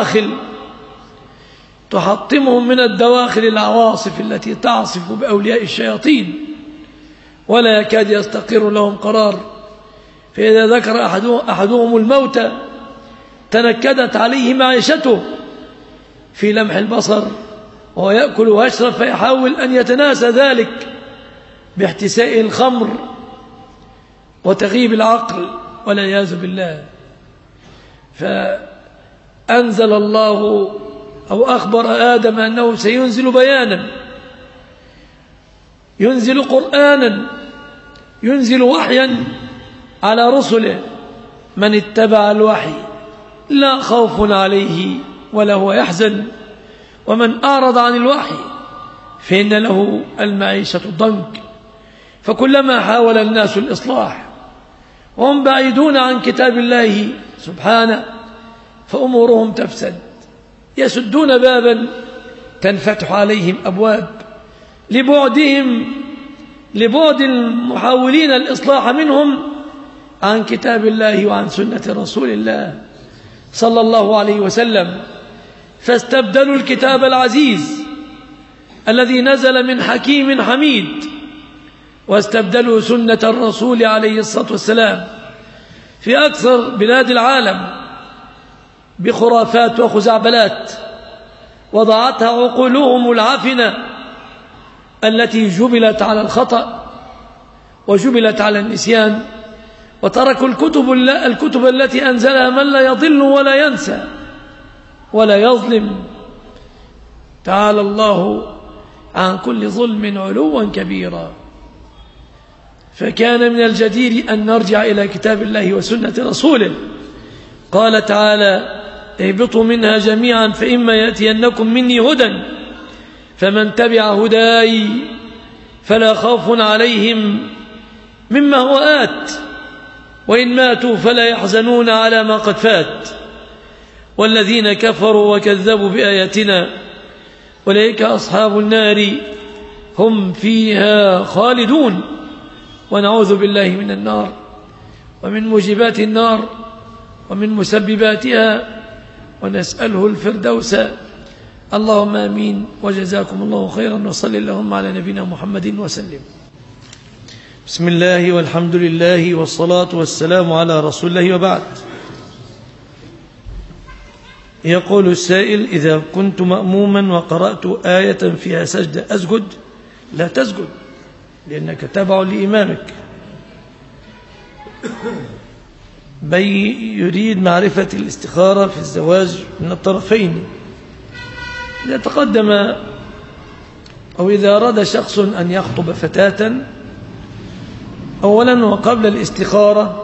من الدواخل العواصف التي تعصف بأولياء الشياطين، ولا يكاد يستقر لهم قرار. فإذا ذكر أحدهم الموت تنكدت عليه معيشته في لمح البصر وهو يأكل ويشرب، فيحاول أن يتناسى ذلك باحتساء الخمر وتغيب العقل والعياذ بالله. فأنزل الله أو أخبر آدم أنه سينزل بيانا، ينزل قرآنا، ينزل وحيا على رسله. من اتبع الوحي لا خوف عليه ولا هو يحزن، ومن أعرض عن الوحي فإن له المعيشة ضنك. فكلما حاول الناس الإصلاح وهم بعيدون عن كتاب الله سبحانه فأمورهم تفسد. يسدون بابا تنفتح عليهم أبواب لبعد المحاولين الإصلاح منهم عن كتاب الله وعن سنة رسول الله صلى الله عليه وسلم. فاستبدلوا الكتاب العزيز الذي نزل من حكيم حميد، واستبدلوا سنة الرسول عليه الصلاة والسلام في أكثر بلاد العالم بخرافات وخزعبلات وضعتها عقولهم العفنة التي جبلت على الخطأ وجبلت على النسيان، وتركوا الكتب التي أنزلها من لا يضل ولا ينسى ولا يظلم. تعالى الله عن كل ظلم علوا كبيرا. فكان من الجدير أن نرجع إلى كتاب الله وسنة رسوله. قال تعالى: اهبطوا منها جميعا فإما يأتينكم مني هدى فمن تبع هداي فلا خوف عليهم مما هو آت وإن ماتوا فلا يحزنون على ما قد فات والذين كفروا وكذبوا بآياتنا أولئك أصحاب النار هم فيها خالدون. ونعوذ بالله من النار ومن موجبات النار ومن مسبباتها، ونسأله الفردوس. اللهم آمين. وجزاكم الله خيرا، وصل اللهم على نبينا محمد وسلم. بسم الله والحمد لله والصلاة والسلام على رسول الله، وبعد. يقول السائل: إذا كنت مأموما وقرأت آية فيها سجدة أسجد؟ لا تسجد، لأنك تبع لإمامك. يريد معرفة الاستخارة في الزواج من الطرفين. إذا تقدم أو إذا أراد شخص أن يخطب فتاة، أولا وقبل الاستخارة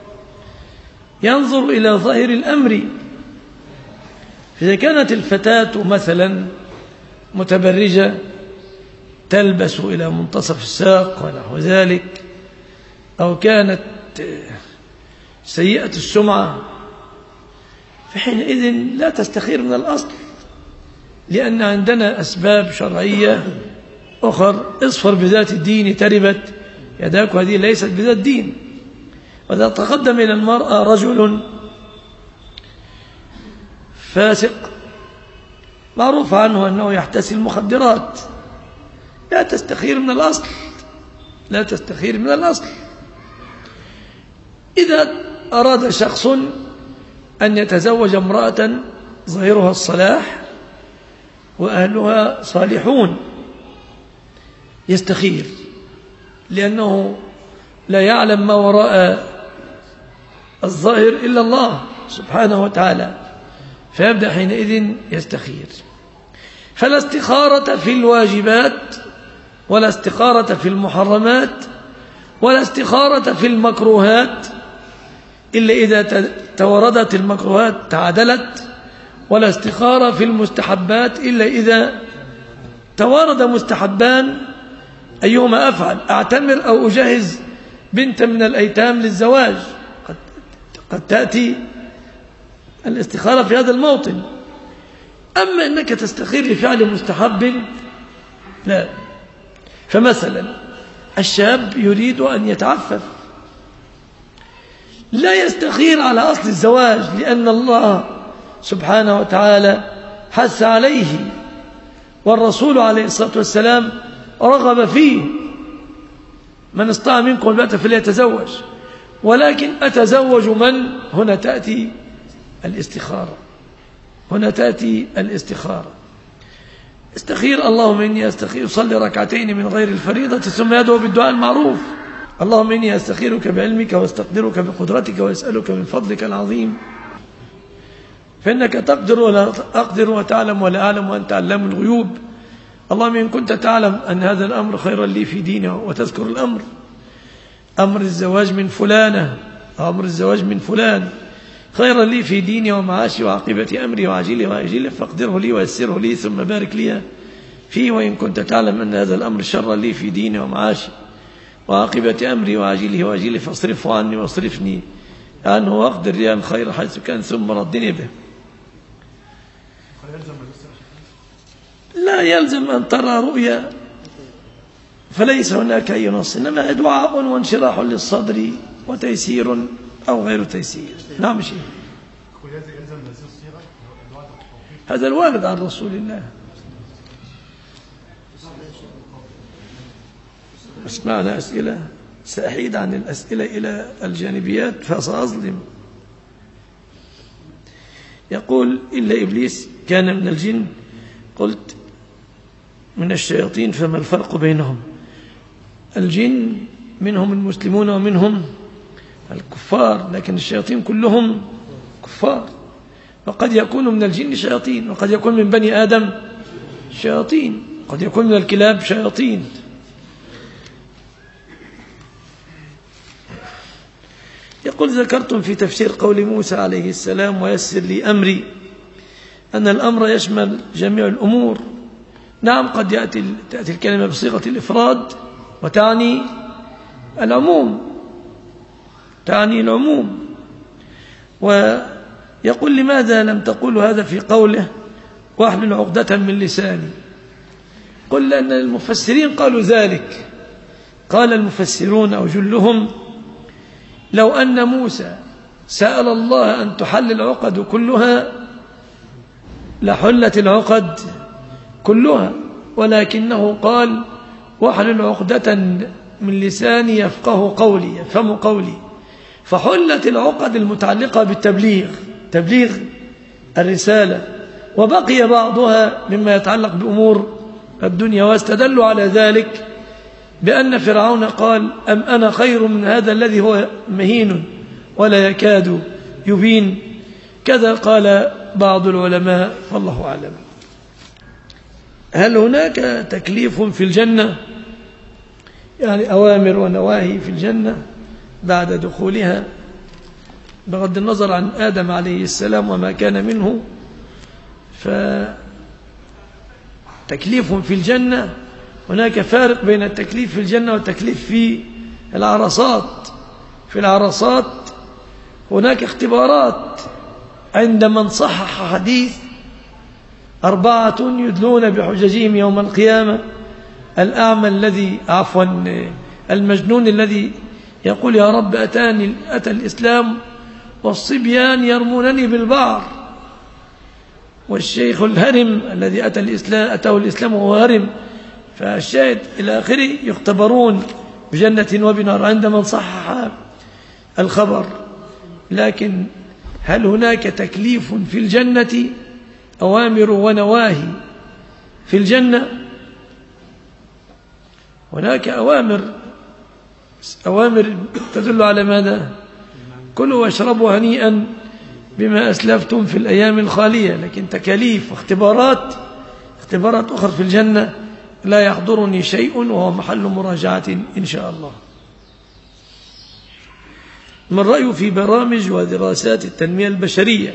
ينظر إلى ظاهر الأمر. إذا كانت الفتاة مثلا متبرجة تلبس إلى منتصف الساق ونحو ذلك، أو كانت سيئة السمعة، فحينئذ لا تستخير من الأصل، لأن عندنا أسباب شرعية أخر. اصفر بذات الدين تربت يداك، وهذه ليست بذات دين. وإذا تقدم إلى المرأة رجل فاسق معروف عنه أنه يحتسي المخدرات، لا تستخير من الأصل، لا تستخير من الأصل. إذا أراد شخص أن يتزوج امرأة ظاهرها الصلاح وأهلها صالحون يستخير، لأنه لا يعلم ما وراء الظاهر إلا الله سبحانه وتعالى، فيبدأ حينئذ يستخير. فلا استخارة في الواجبات، ولا استخارة في المحرمات، ولا استخارة في المكروهات إلا إذا توردت المكروهات تعادلت، ولا استخارة في المستحبات إلا إذا توارد مستحبان أيهما أفعل، أعتمر أو أجهز بنت من الأيتام للزواج. قد تأتي الاستخارة في هذا الموطن. أما أنك تستخير لفعل مستحب لا. فمثلا الشاب يريد أن يتعفف، لا يستخير على أصل الزواج، لأن الله سبحانه وتعالى حث عليه، والرسول عليه الصلاة والسلام رغب فيه: من استطاع منكم الباءة فليتزوج. ولكن أتزوج من؟ هنا تأتي الاستخارة، هنا تأتي الاستخارة. استخير: اللهم إني أستخير، يصلي ركعتين من غير الفريضة ثم يدعو بالدعاء المعروف: اللهم إني أستخيرك بعلمك واستقدرك بقدرتك وأسألك من فضلك العظيم، فإنك تقدر ولا أقدر وتعلم ولا أعلم وأنت علام الغيوب. اللهم إن كنت تعلم أن هذا الأمر خيرا لي في ديني، وتذكر الأمر، أمر الزواج من فلانة، أمر الزواج من فلان خيرا لي في ديني ومعاشي وعاقبة أمري وعاجله وآجله، فاقدره لي ويسره لي ثم بارك لي فيه. وإن كنت تعلم أن هذا الأمر شرا لي في ديني ومعاشي وعاقبة أمري وعاجله وآجله، فاصرفه عني واصرفني عنه، واقدر لي الخير حيث كان ثم ردني به. لا يلزم أن ترى رؤيا، فليس هناك أي نص، إنما دعاء وانشراح للصدر وتيسير أو غير تيسير. نعم شيء هذا الوارد عن رسول الله. اسمعنا أسئلة، سأحيد عن الأسئلة إلى الجانبيات فسأظلم. يقول: إلا إبليس كان من الجن قلت من الشياطين فما الفرق بينهم؟ الجن منهم المسلمون ومنهم الكفار، لكن الشياطين كلهم كفار. وقد يكون من الجن شياطين، وقد يكون من بني آدم شياطين، قد يكون من الكلاب شياطين. يقول ذكرتم في تفسير قول موسى عليه السلام ويسر لي أمري أن الأمر يشمل جميع الأمور. نعم، قد تأتي الكلمة بصيغة الإفراد وتعني العموم، ويقول لماذا لم تقول هذا في قوله واحلل عقدة من لساني؟ قل لأن المفسرين قالوا ذلك. قال المفسرون أو جلهم لو أن موسى سأل الله أن تحل العقد كلها لحلت العقد كلها، ولكنه قال واحلل عقدة من لساني يفقه قولي، فحلت العقد المتعلقة بالتبليغ، تبليغ الرسالة، وبقي بعضها مما يتعلق بأمور الدنيا. واستدلوا على ذلك بأن فرعون قال أم أنا خير من هذا الذي هو مهين ولا يكاد يبين. كذا قال بعض العلماء، فالله أعلم. هل هناك تكليف في الجنة، يعني أوامر ونواهي في الجنة بعد دخولها، بغض النظر عن آدم عليه السلام وما كان منه؟ فتكليف في الجنة، هناك فارق بين التكليف في الجنة والتكليف في العرصات. في العرصات هناك اختبارات عند من صحح حديث 4 يدلون بحججهم يوم القيامة: الأعمى الذي المجنون الذي يقول يا رب أتى الإسلام والصبيان يرمونني بالبعر، والشيخ الهرم الذي أتاه الإسلام وهو هرم. فالشاهد إلى آخره يختبرون بجنة وبنار عند من صحح الخبر. لكن هل هناك تكليف في الجنة، أوامر ونواهي في الجنة؟ هناك أوامر تدل على ماذا؟ كلوا واشربوا هنيئا بما أسلفتم في الأيام الخالية. لكن تكاليف واختبارات أخرى في الجنة لا يحضرني شيء، وهو محل مراجعة إن شاء الله. من رأيه في برامج ودراسات التنمية البشرية؟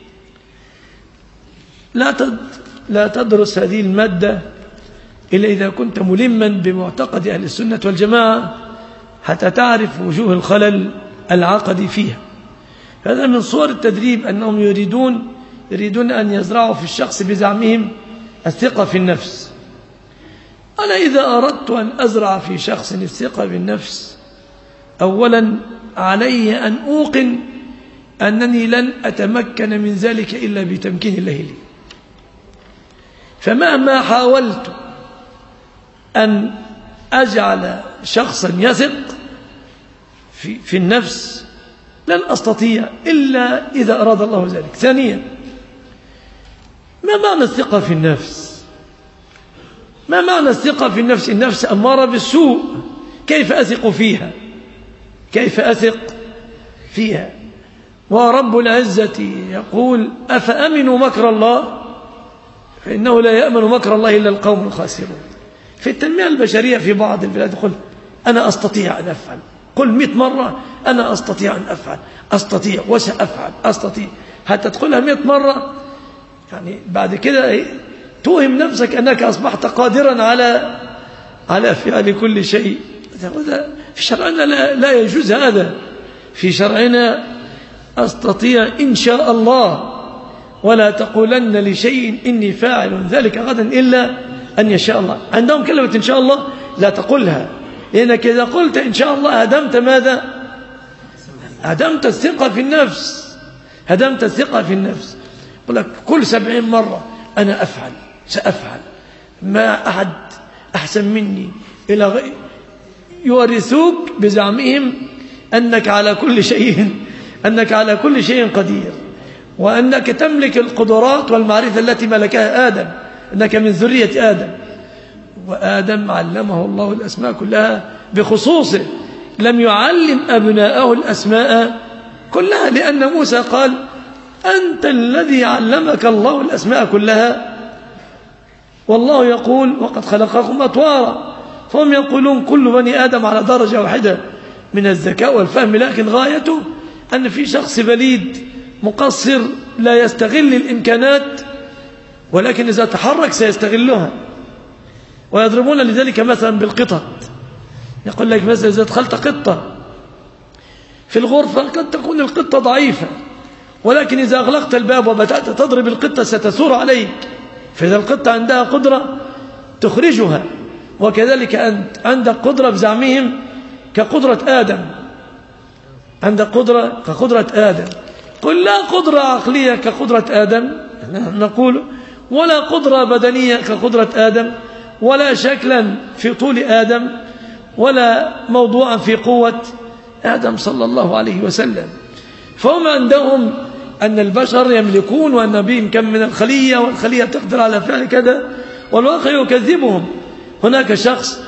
لا تدرس هذه المادة إلا إذا كنت ملما بمعتقد أهل السنة والجماعة حتى تعرف وجوه الخلل العقدي فيها. هذا من صور التدريب، أنهم يريدون أن يزرعوا في الشخص بزعمهم الثقة في النفس. أنا إذا أردت أن أزرع في شخص الثقة بالنفس، أولا علي أن أوقن أنني لن أتمكن من ذلك إلا بتمكين الله لي. فمهما حاولت أن أجعل شخصا يثق في النفس لن أستطيع إلا إذا أراد الله ذلك. ثانيا، ما معنى الثقة في النفس؟ ما معنى الثقة في النفس؟ النفس أمارة بالسوء، كيف أثق فيها؟ ورب العزة يقول أفأمنوا مكر الله؟ فإنه لا يأمن مكر الله إلا القوم الخاسرون. في التنمية البشرية في بعض البلاد يقول أنا أستطيع أن أفعل، قل 100 مرة أنا أستطيع أن أفعل، أستطيع وسأفعل، أستطيع، حتى تقولها 100 مرة، يعني بعد كده توهم نفسك أنك أصبحت قادرا على فعل كل شيء. في شرعنا لا يجوز هذا. في شرعنا أستطيع إن شاء الله، ولا تقولن لشيء إني فاعل ذلك غدا إلا أن يشاء الله. عندهم كلمة إن شاء الله لا تقولها، لأنك إذا قلت إن شاء الله هدمت ماذا؟ هدمت الثقة في النفس. يقول لك كل 70 مرة أنا أفعل، سأفعل، ما أحد أحسن مني إلى غير، يورثوك بزعمهم أنك على كل شيء قدير، وأنك تملك القدرات والمعرفة التي ملكها آدم، أنك من ذرية آدم. وآدم علمه الله الأسماء كلها بخصوصه، لم يعلم أبناءه الأسماء كلها، لأن موسى قال أنت الذي علمك الله الأسماء كلها، والله يقول وقد خلقكم أطوارا. فهم يقولون كل بني آدم على درجة واحدة من الذكاء والفهم، لكن غايته أن في شخص بليد مقصر لا يستغل الإمكانات، ولكن إذا تحرك سيستغلها. ويضربون لذلك مثلا بالقطط، يقول لك مثلا إذا دخلت قطة في الغرفة قد تكون القطة ضعيفة، ولكن إذا أغلقت الباب وبدأت تضرب القطة ستثور عليك، فإذا القطة عندها قدرة تخرجها. وكذلك أنت عندك قدرة بزعمهم كقدرة آدم، عندك قدرة كقدرة آدم. قل لا قدرة عقلية كقدرة آدم نقول، ولا قدرة بدنية كقدرة آدم، ولا شكلا في طول آدم، ولا موضوعا في قوة آدم صلى الله عليه وسلم. فهم عندهم أن البشر يملكون وأن بهم كم من الخلية، والخلية تقدر على فعل كذا، والواقع يكذبهم. هناك شخص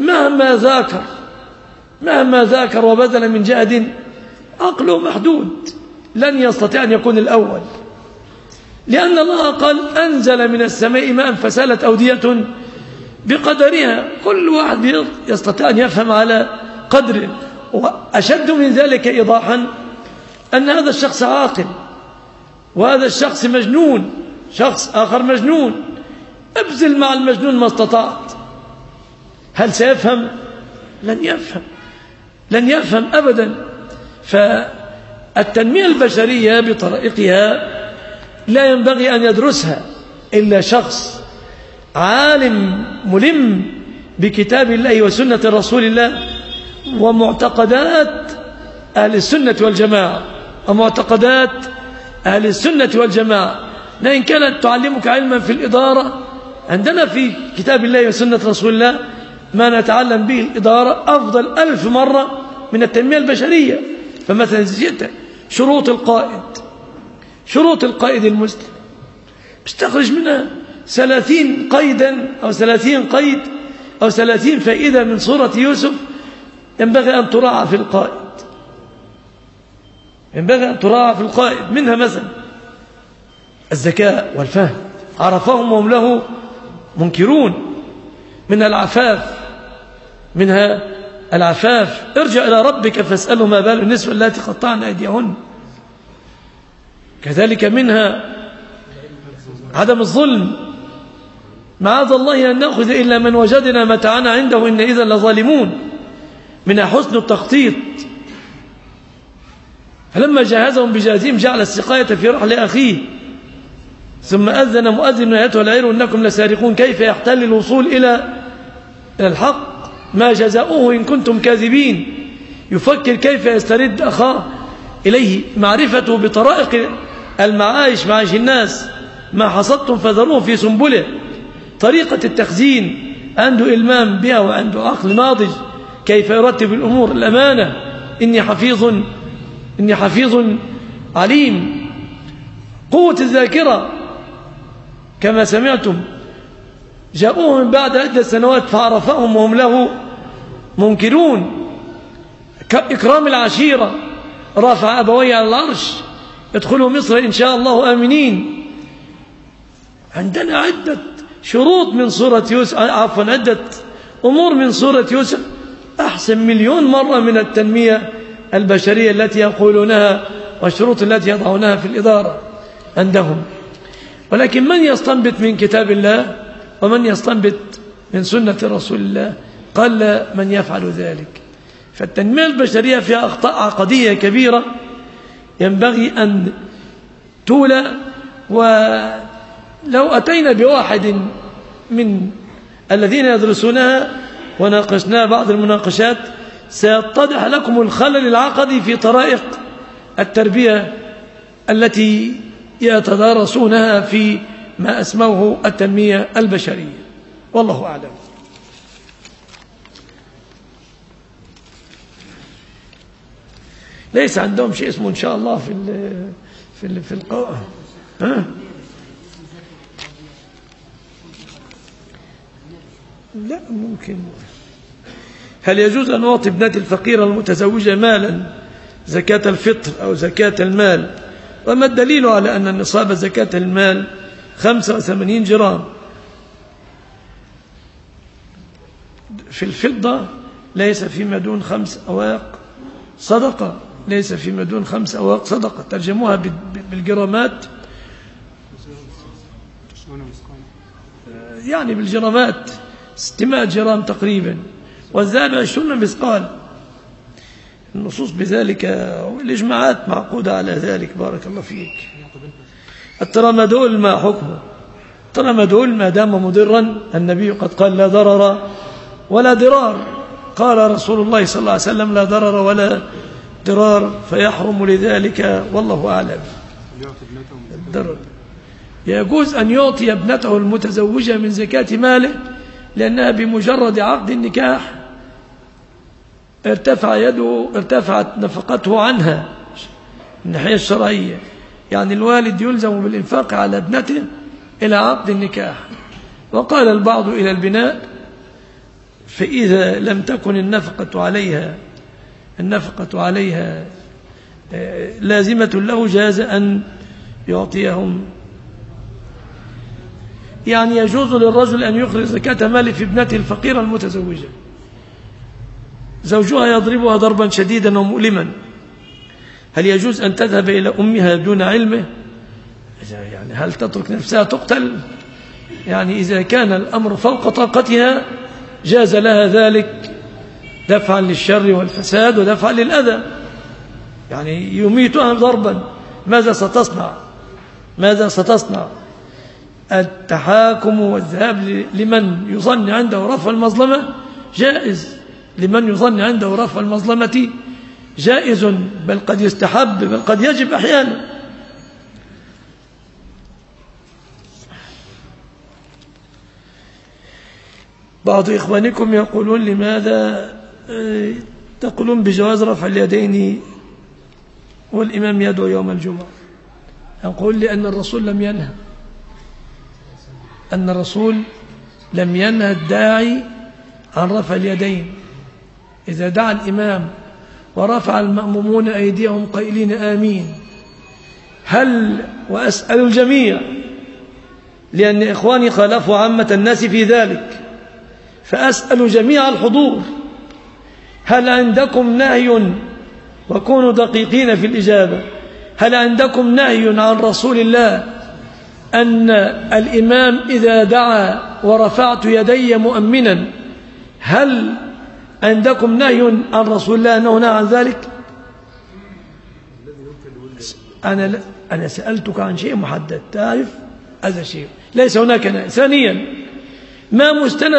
مهما ذاكر وبذل من جهد عقله محدود، لن يستطيع أن يكون الأول، لأن الله قال أنزل من السماء ماء فسالت أودية بقدرها. كل واحد يستطيع أن يفهم على قدره. وأشد من ذلك إيضاحا أن هذا الشخص عاقل وهذا الشخص مجنون، شخص آخر مجنون، ابذل مع المجنون ما استطعت. هل سيفهم؟ لن يفهم أبدا. فالتنمية البشرية بطريقها لا ينبغي أن يدرسها إلا شخص عالم ملم بكتاب الله وسنة رسول الله ومعتقدات أهل السنة والجماعة، لأن كانت تعلمك علما في الإدارة، عندنا في كتاب الله وسنة رسول الله ما نتعلم به الإدارة أفضل 1000 مرة من التنمية البشرية. فمثلا جئت شروط القائد المسلم استخرج منها 30 قيدا أو 30 قيد أو 30 فائدة من سورة يوسف ينبغي أن تراعى في القائد. منها مثلا الذكاء والفهم، عرفهم وهم له منكرون. منها العفاف، ارجع إلى ربك فاسأله ما بال النسوة التي قطعن أيديهن. كذلك منها عدم الظلم، معاذ الله أن نأخذ إلا من وجدنا متاعنا عنده إن إذا لظالمون. منها حسن التخطيط، فلما جهزهم بجهازهم جعل السقاية في رحل أخيه ثم أذن مؤذن أيتها العير إنكم لسارقون. كيف يحتل الوصول إلى الحق؟ ما جزاؤه إن كنتم كاذبين. يفكر كيف يسترد أخاه إليه، معرفته بطرائق المعايش، معايش الناس، ما حصدتم فذروه في سنبله. طريقة التخزين عنده إلمام بها وعنده عقل ناضج، كيف يرتب الأمور. الأمانة، إني حفيظ عليم. قوة الذاكرة كما سمعتم، جاءوه من بعد عدة سنوات فعرفهم وهم له منكرون. إكرام العشيرة، رافع أبويه على العرش، يدخلوا مصر إن شاء الله آمنين. عندنا عدة شروط من سورة يوسف، عدة أمور من سورة يوسف أحسن مليون مرة من التنمية البشرية التي يقولونها والشروط التي يضعونها في الإدارة عندهم. ولكن من يستنبط من كتاب الله ومن يستنبط من سنة رسول الله؟ قل من يفعل ذلك. فالتنمية البشرية فيها أخطاء عقدية كبيرة ينبغي أن تولى. ولو أتينا بواحد من الذين يدرسونها وناقشنا بعض المناقشات سيتضح لكم الخلل العقدي في طرائق التربية التي يتدارسونها في ما أسموه التنمية البشرية. والله أعلم. ليس عندهم شيء اسمه إن شاء الله في القاء. لا ممكن. هل يجوز أن أعطي ابنتي الفقيرة المتزوجة مالا زكاة الفطر أو زكاة المال؟ وما الدليل على أن النصاب زكاة المال 85 جرام؟ في الفضة ليس فيما دون 5 أواق صدقة، ليس فيما دون 5 أواق صدقة. ترجموها بالجرامات، يعني بالجرامات 600 جرام تقريبا، والذهب 20 مثقال. النصوص بذلك والإجماعات معقودة على ذلك. بارك الله فيك. الترامادول ما حكمه؟ الترامادول ما دام مضرا النبي قد قال لا ضرر ولا ضرار، قال رسول الله صلى الله عليه وسلم لا ضرر ولا ضرار، فيحرم لذلك والله أعلم. الضرر يجوز أن يعطي ابنته المتزوجة من زكاة ماله، لأنها بمجرد عقد النكاح ارتفعت نفقته عنها من الناحية الشرعية. يعني الوالد يلزم بالإنفاق على ابنته إلى عقد النكاح. وقال البعض إلى البناء، فإذا لم تكن النفقة عليها لازمة له جاز أن يعطيهم. يعني يجوز للرجل أن يخرج زكاة ماله في ابنته الفقيرة المتزوجة، زوجها يضربها ضربا شديدا ومؤلما، هل يجوز أن تذهب إلى أمها دون علمه؟ يعني هل تترك نفسها تقتل؟ يعني إذا كان الأمر فوق طاقتها جاز لها ذلك دفعا للشر والفساد ودفعا للأذى. يعني يميتها ضربا، ماذا ستصنع؟ التحاكم والذهاب لمن يظن عنده رفع المظلمة جائز، لمن يظن عنده رفع المظلمة جائز، بل قد يستحب، بل قد يجب أحيانا. بعض إخوانكم يقولون لماذا تقولون بجواز رفع اليدين والإمام يدعو يوم الجمعة؟ يقول لأن الرسول لم ينهى الداعي عن رفع اليدين. إذا دعا الإمام ورفع المأمومون أيديهم قائلين آمين، وأسأل الجميع، لأن إخواني خالفوا عامة الناس في ذلك، فأسأل جميع الحضور، هل عندكم نهي، وكونوا دقيقين في الإجابة، هل عندكم نهي عن رسول الله أن الإمام إذا دعا ورفعت يدي مؤمنا، هل عندكم نهي عن رسول الله أنه نهى عن ذلك؟ أنا سألتك عن شيء محدد، تعرف هذا شيء، ليس هناك نهي. ثانيا، ما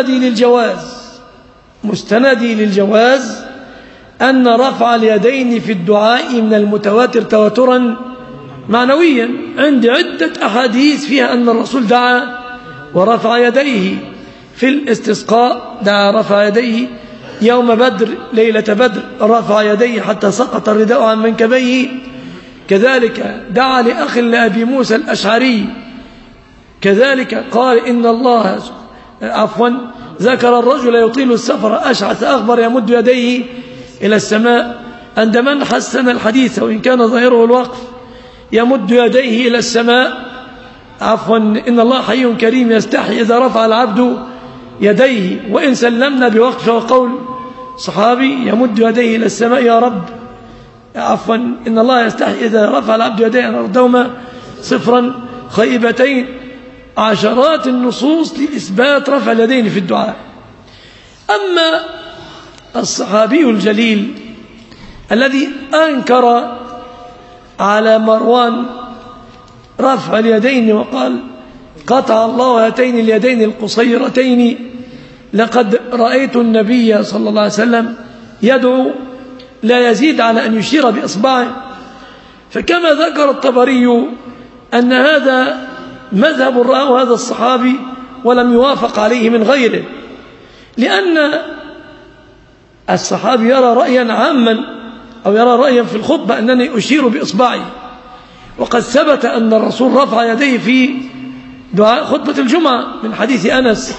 مستندي للجواز أن رفع اليدين في الدعاء من المتواتر تواترا معنويا. عندي عدة أحاديث فيها أن الرسول دعا ورفع يديه. في الاستسقاء دعا رفع يديه، يوم بدر ليلة بدر رفع يديه حتى سقط الرداء عن منكبيه، كذلك دعا لأخ لأبي موسى الأشعري، كذلك قال إن الله ذكر الرجل يطيل السفر أشعث أغبر يمد يديه إلى السماء، عند من حسن الحديث وإن كان ظاهره الوقف، يمد يديه إلى السماء، إن الله حي كريم يستحي إذا رفع العبد يديه، وإن سلمنا بوقف وقول صحابي يمد يديه إلى السماء يا رب، إن الله يستحي إذا رفع العبد يديه أن أردهما صفرا خيبتين. عشرات النصوص لإثبات رفع اليدين في الدعاء. أما الصحابي الجليل الذي أنكر على مروان رفع اليدين وقال قطع الله هاتين اليدين القصيرتين، لقد رأيت النبي صلى الله عليه وسلم يدعو لا يزيد على أن يشير بإصبعه، فكما ذكر الطبري أن هذا مذهب رأى هذا الصحابي ولم يوافق عليه من غيره، لأن الصحابي يرى رأيا عاما أو يرى رأيا في الخطبة أنني أشير بإصبعي، وقد ثبت أن الرسول رفع يديه في دعاء خطبة الجمعة من حديث أنس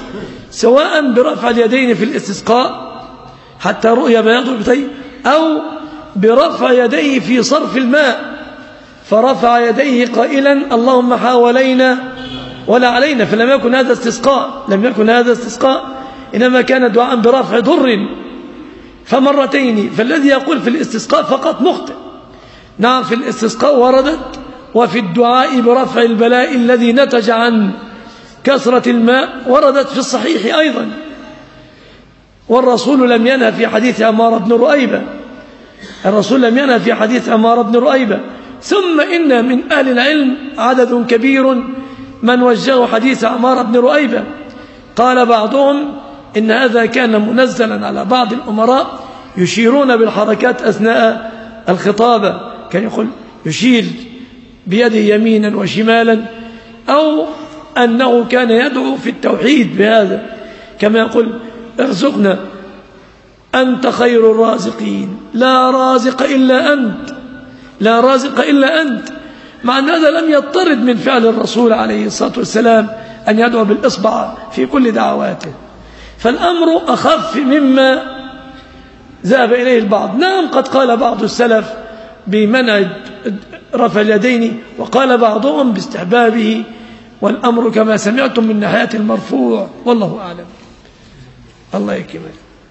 سواء برفع اليدين في الاستسقاء حتى رؤيا بياض الإبطين، أو برفع يديه في صرف الماء فرفع يديه قائلا اللهم حاولينا ولا علينا، فلم يكن هذا استسقاء، لم يكن هذا استسقاء، إنما كان دعاء برفع ضر فمرتين. فالذي يقول في الاستسقاء فقط مخطئ. نعم في الاستسقاء وردت، وفي الدعاء برفع البلاء الذي نتج عن كثرة الماء وردت في الصحيح أيضا. والرسول لم ينهى في حديث عمار بن رؤيبة، الرسول لم ينهى في حديث عمار بن رؤيبة. ثم إن من أهل العلم عدد كبير من وجهوا حديث عمار بن رؤيبة. قال بعضهم إن هذا كان منزلا على بعض الأمراء يشيرون بالحركات أثناء الخطابة، كان يقول يشير بيده يمينا وشمالا، أو أنه كان يدعو في التوحيد بهذا كما يقول ارزقنا أنت خير الرازقين لا رازق إلا أنت، لا رازق إلا أنت. مع أن هذا لم يضطرد من فعل الرسول عليه الصلاة والسلام أن يدعو بالإصبع في كل دعواته، فالأمر أخف مما ذهب إليه البعض. نعم قد قال بعض السلف بمنع رفع اليدين، وقال بعضهم باستحبابه، والأمر كما سمعتم من ناحية المرفوع، والله أعلم. الله يكمل.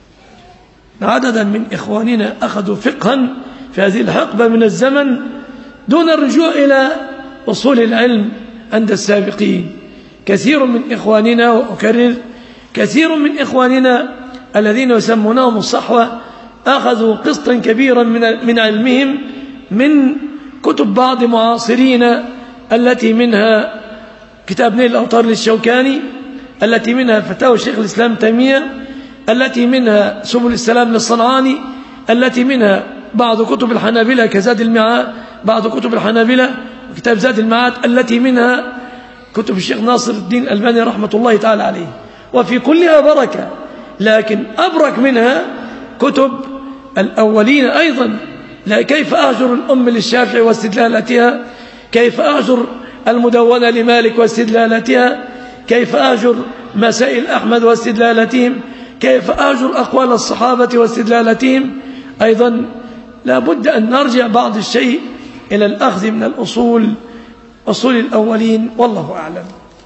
عددا من إخواننا أخذوا فقها في هذه الحقبة من الزمن دون الرجوع إلى أصول العلم عند السابقين. كثير من إخواننا، وأكرر كثير من إخواننا الذين يسمونهم الصحوة أخذوا قسطا كبيرا من علمهم من كتب بعض معاصرين، التي منها كتاب نيل الأوطار للشوكاني، التي منها فتاوى شيخ الإسلام تيمية، التي منها سبل السلام للصنعاني، التي منها بعض كتب الحنابلة كزاد المعاد، بعض كتب الحنابلة وكتاب زاد المعاد، التي منها كتب الشيخ ناصر الدين الألباني رحمة الله تعالى عليه، وفي كلها بركة. لكن أبرك منها كتب الأولين أيضا. لا كيف أهجر الأم للشافعي واستدلالاتها، كيف أهجر المدونة لمالك واستدلالاتها، كيف أهجر مسائل أحمد واستدلالاتهم، كيف أهجر أقوال الصحابة واستدلالاتهم. أيضا لا بد أن نرجع بعض الشيء إلى الأخذ من الأصول، أصول الأولين، والله أعلم.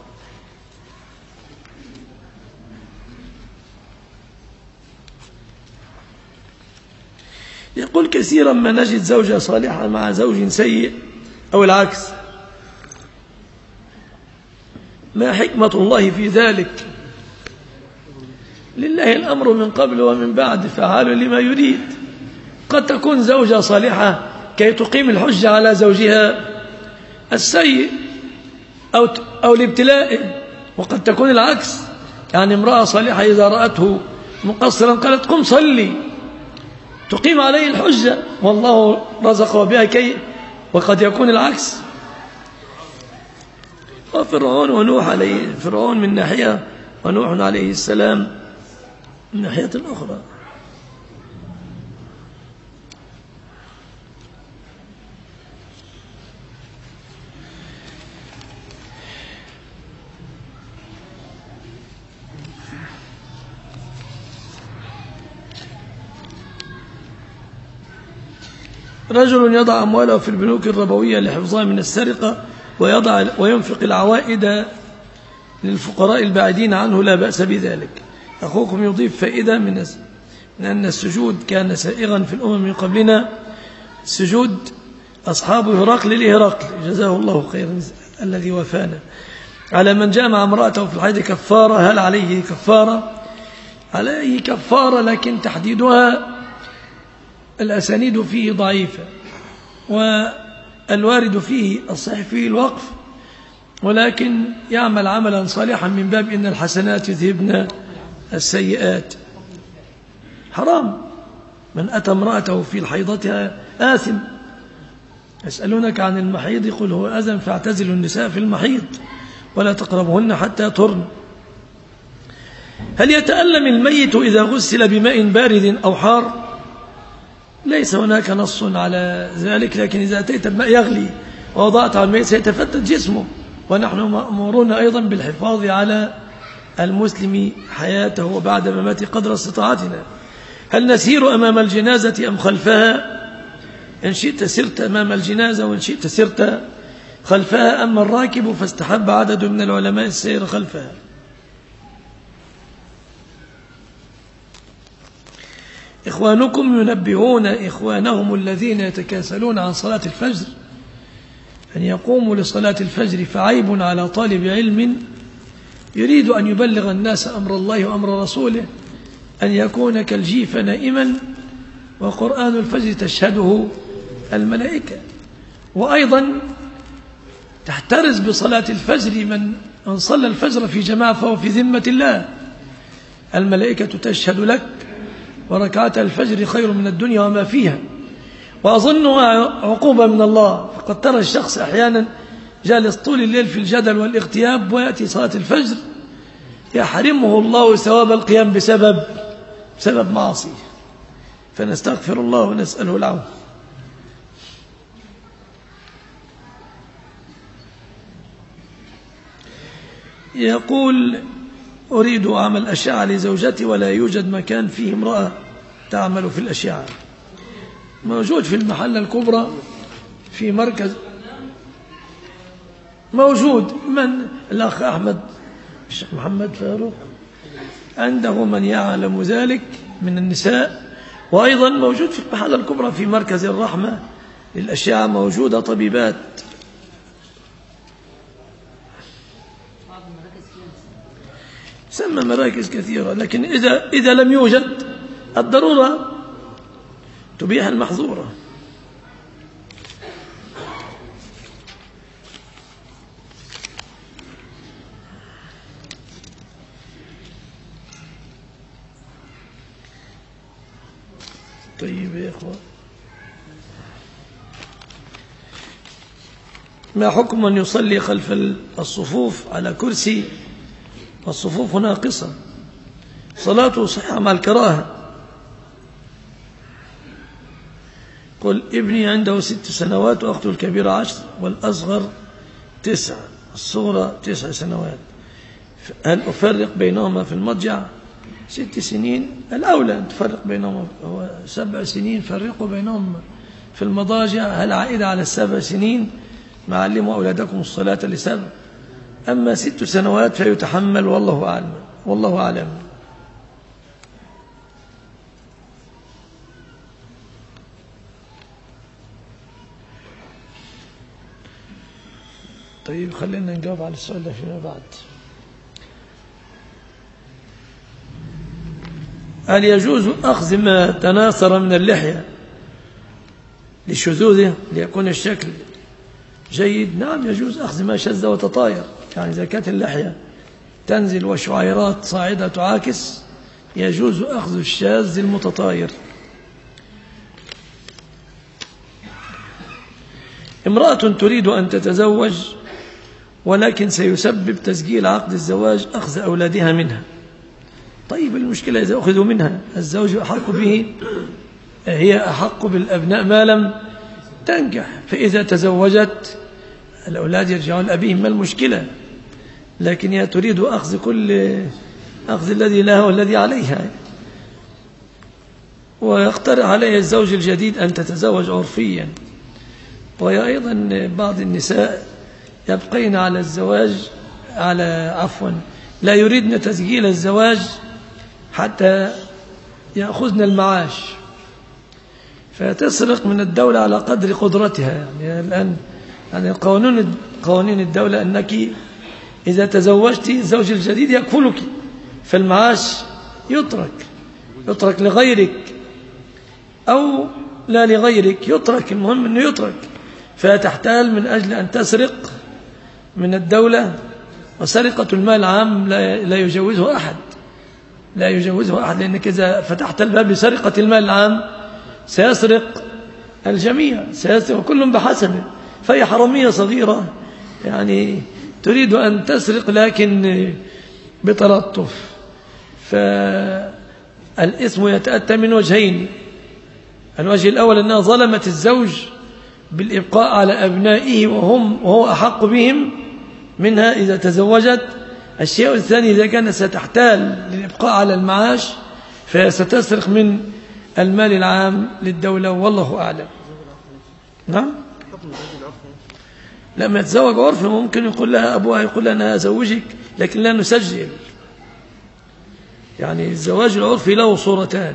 يقول كثيرا ما نجد زوجة صالحة مع زوج سيء أو العكس، ما حكمة الله في ذلك؟ لله الأمر من قبل ومن بعد، فعال لما يريد. قد تكون زوجة صالحة كي تقيم الحجة على زوجها السيء أو الابتلاء، وقد تكون العكس، يعني امرأة صالحة إذا رأته مقصرا قالت قم صلي، تقيم عليه الحجة والله رزقه بها كي، وقد يكون العكس. وفرعون ونوح عليه، فرعون من ناحية ونوح عليه السلام من ناحية أخرى. رجل يضع أمواله في البنوك الربوية لحفظها من السرقة وينفق العوائد للفقراء البعيدين عنه، لا بأس بذلك. أخوكم يضيف فائدة من أن السجود كان سائغا في الأمم من قبلنا، سجود أصحاب هرقل لهرقل جزاه الله خيرا الذي وفانا، على من جامع امرأته في الحيض كفارة. هل عليه كفارة؟ عليه كفارة، لكن تحديدها الأسانيد فيه ضعيفة، والوارد فيه الصحيح فيه الوقف، ولكن يعمل عملا صالحا من باب إن الحسنات يذهبن السيئات. حرام من أتى امرأته في حيضتها آثم. يسألونك عن المحيض قل هو أذى فاعتزلوا النساء في المحيض ولا تقربهن حتى يطهرن. هل يتألم الميت إذا غسل بماء بارد أو حار؟ ليس هناك نص على ذلك، لكن إذا أتيت بماء يغلي ووضعت على الميت سيتفتت جسمه، ونحن مأمورون أيضا بالحفاظ على المسلم حياته وبعد مماته قدر استطاعتنا. هل نسير أمام الجنازة أم خلفها؟ إن شئت سرت أمام الجنازة وإن شئت سرت خلفها. أما الراكب فاستحب عدد من العلماء السير خلفها. إخوانكم ينبهون إخوانهم الذين يتكاسلون عن صلاة الفجر أن يقوموا لصلاة الفجر، فعيب على طالب علم يريد أن يبلغ الناس أمر الله وأمر رسوله أن يكون كالجيف نائما وقرآن الفجر تشهده الملائكة. وأيضا تحترز بصلاة الفجر من صلى الفجر في جماعة فهو في ذمة الله. الملائكة تشهد لك وركعات الفجر خير من الدنيا وما فيها، وأظنها عقوبة من الله. فقد ترى الشخص أحيانا جالس طول الليل في الجدل والاغتياب ويأتي صلاة الفجر يحرمه الله ثواب القيام بسبب معصية. فنستغفر الله ونسأله العون. يقول أريد أعمل أشعة لزوجتي ولا يوجد مكان فيه امرأة تعمل في الأشعة. موجود في المحلة الكبرى في مركز، موجود من الأخ أحمد الشيخ محمد فاروق عنده من يعلم ذلك من النساء. وأيضا موجود في المحلة الكبرى في مركز الرحمة للأشعة موجودة طبيبات. سمى مراكز كثيرة، لكن إذا لم يوجد الضرورة تبيح المحظورة. طيب يا إخوة، ما حكم من يصلي خلف الصفوف على كرسي والصفوف ناقصة صلاته صحيحة مع الكراهة؟ قل ابني عنده 6 سنوات وأخته الكبيرة 10 والأصغر 9، الصغرى 9 سنوات، هل أفرق بينهما في المضجع؟ 6 سنين الأولى أن تفرق بينهما، هو 7 سنين فرقوا بينهم في المضاجع. هل عائدة على 7 سنين؟ معلموا أولادكم الصلاة ل7. أما 6 سنوات فيتحمل، والله أعلم. والله أعلم. طيب خلينا نجاوب على السؤال ده فيما بعد. هل يجوز أخذ ما تناثر من اللحية لشذوذه ليكون الشكل جيد؟ نعم يجوز أخذ ما شذ وتطاير، يعني إذا كانت اللحية تنزل وشعيرات صاعدة تعاكس يجوز أخذ الشاذ المتطاير. امرأة تريد أن تتزوج ولكن سيسبب تسجيل عقد الزواج أخذ أولادها منها. طيب المشكلة إذا أخذوا منها الزوج أحق به، هي أحق بالأبناء ما لم تنجح، فإذا تزوجت الأولاد يرجعون لأبيهم، ما المشكلة؟ لكن هي تريد أخذ الذي لها والذي عليها. ويقترح عليها الزوج الجديد أن تتزوج عرفيا. وهي أيضا بعض النساء يبقين على الزواج لا يريدن تسجيل الزواج حتى يأخذن المعاش، فتسرق من الدولة على قدر قدرتها. يعني الآن يعني قوانين الدولة أنك إذا تزوجت الزوج الجديد يكفلك، فالمعاش يترك لغيرك أو لا لغيرك، يترك، المهم أنه يترك. فتحتال من أجل أن تسرق من الدولة، وسرقة المال العام لا يجوزه أحد، لأنك إذا فتحت الباب لسرقة المال العام سيسرق الجميع، سيسرق كل بحسبه. فهي حرامية صغيرة يعني تريد أن تسرق لكن بتلطف. فالإثم يتأتى من وجهين: الوجه الأول أنها ظلمت الزوج بالإبقاء على أبنائه وهو أحق بهم منها إذا تزوجت. الشيء الثاني إذا كان ستحتال للإبقاء على المعاش فستسرق من المال العام للدولة والله أعلم. نعم. لما يتزوج عرف ممكن يقول لها أبوها يقول لها أنا أزوجك لكن لا نسجل. يعني الزواج العرفي له صورتان.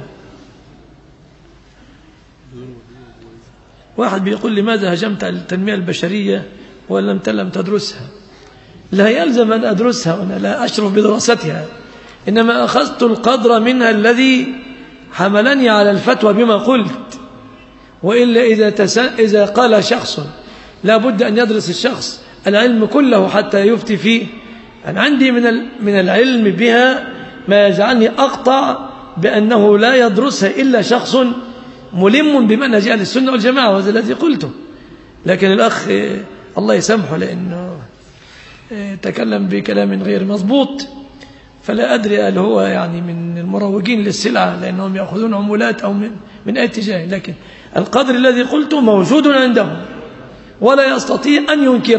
واحد بيقول لماذا هجمت على التنمية البشرية ولم تدرسها؟ لا يلزم أن أدرسها وأنا لا أشرف بدراستها، إنما أخذت القدر منها الذي حملني على الفتوى بما قلت. وإلا إذا قال شخص لا بد أن يدرس الشخص العلم كله حتى يفتي فيه، أنا عندي من العلم بها ما يجعلني أقطع بأنه لا يدرسها إلا شخص ملم بمنهج أهل السنة والجماعة، وهذا الذي قلته. لكن الأخ الله يسامحه لأنه تكلم بكلام غير مضبوط، فلا أدري هل هو يعني من المروجين للسلعة لأنهم يأخذون عمولات أو من أي اتجاه، لكن القدر الذي قلته موجود عندهم ولا يستطيع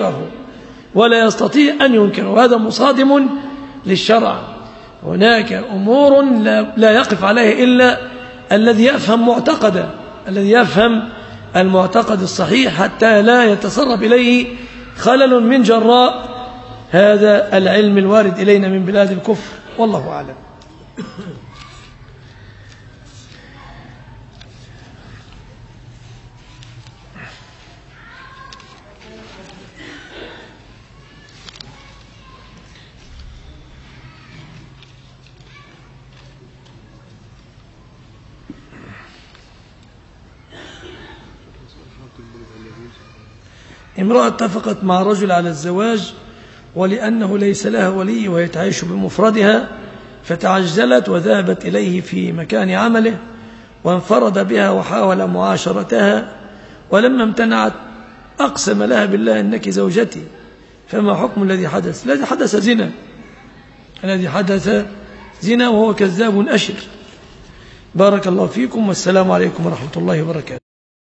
أن ينكره وهذا مصادم للشرع. هناك أمور لا يقف عليها إلا الذي يفهم المعتقد الصحيح حتى لا يتسرب إليه خلل من جراء هذا العلم الوارد إلينا من بلاد الكفر والله أعلم. امرأة اتفقت مع رجل على الزواج ولأنه ليس لها ولي وهي تعيش بمفردها فتعجلت وذهبت إليه في مكان عمله وانفرد بها وحاول معاشرتها، ولما امتنعت أقسم لها بالله أنك زوجتي، فما حكم الذي حدث؟ الذي حدث زنا وهو كذاب أشر. بارك الله فيكم والسلام عليكم ورحمة الله وبركاته.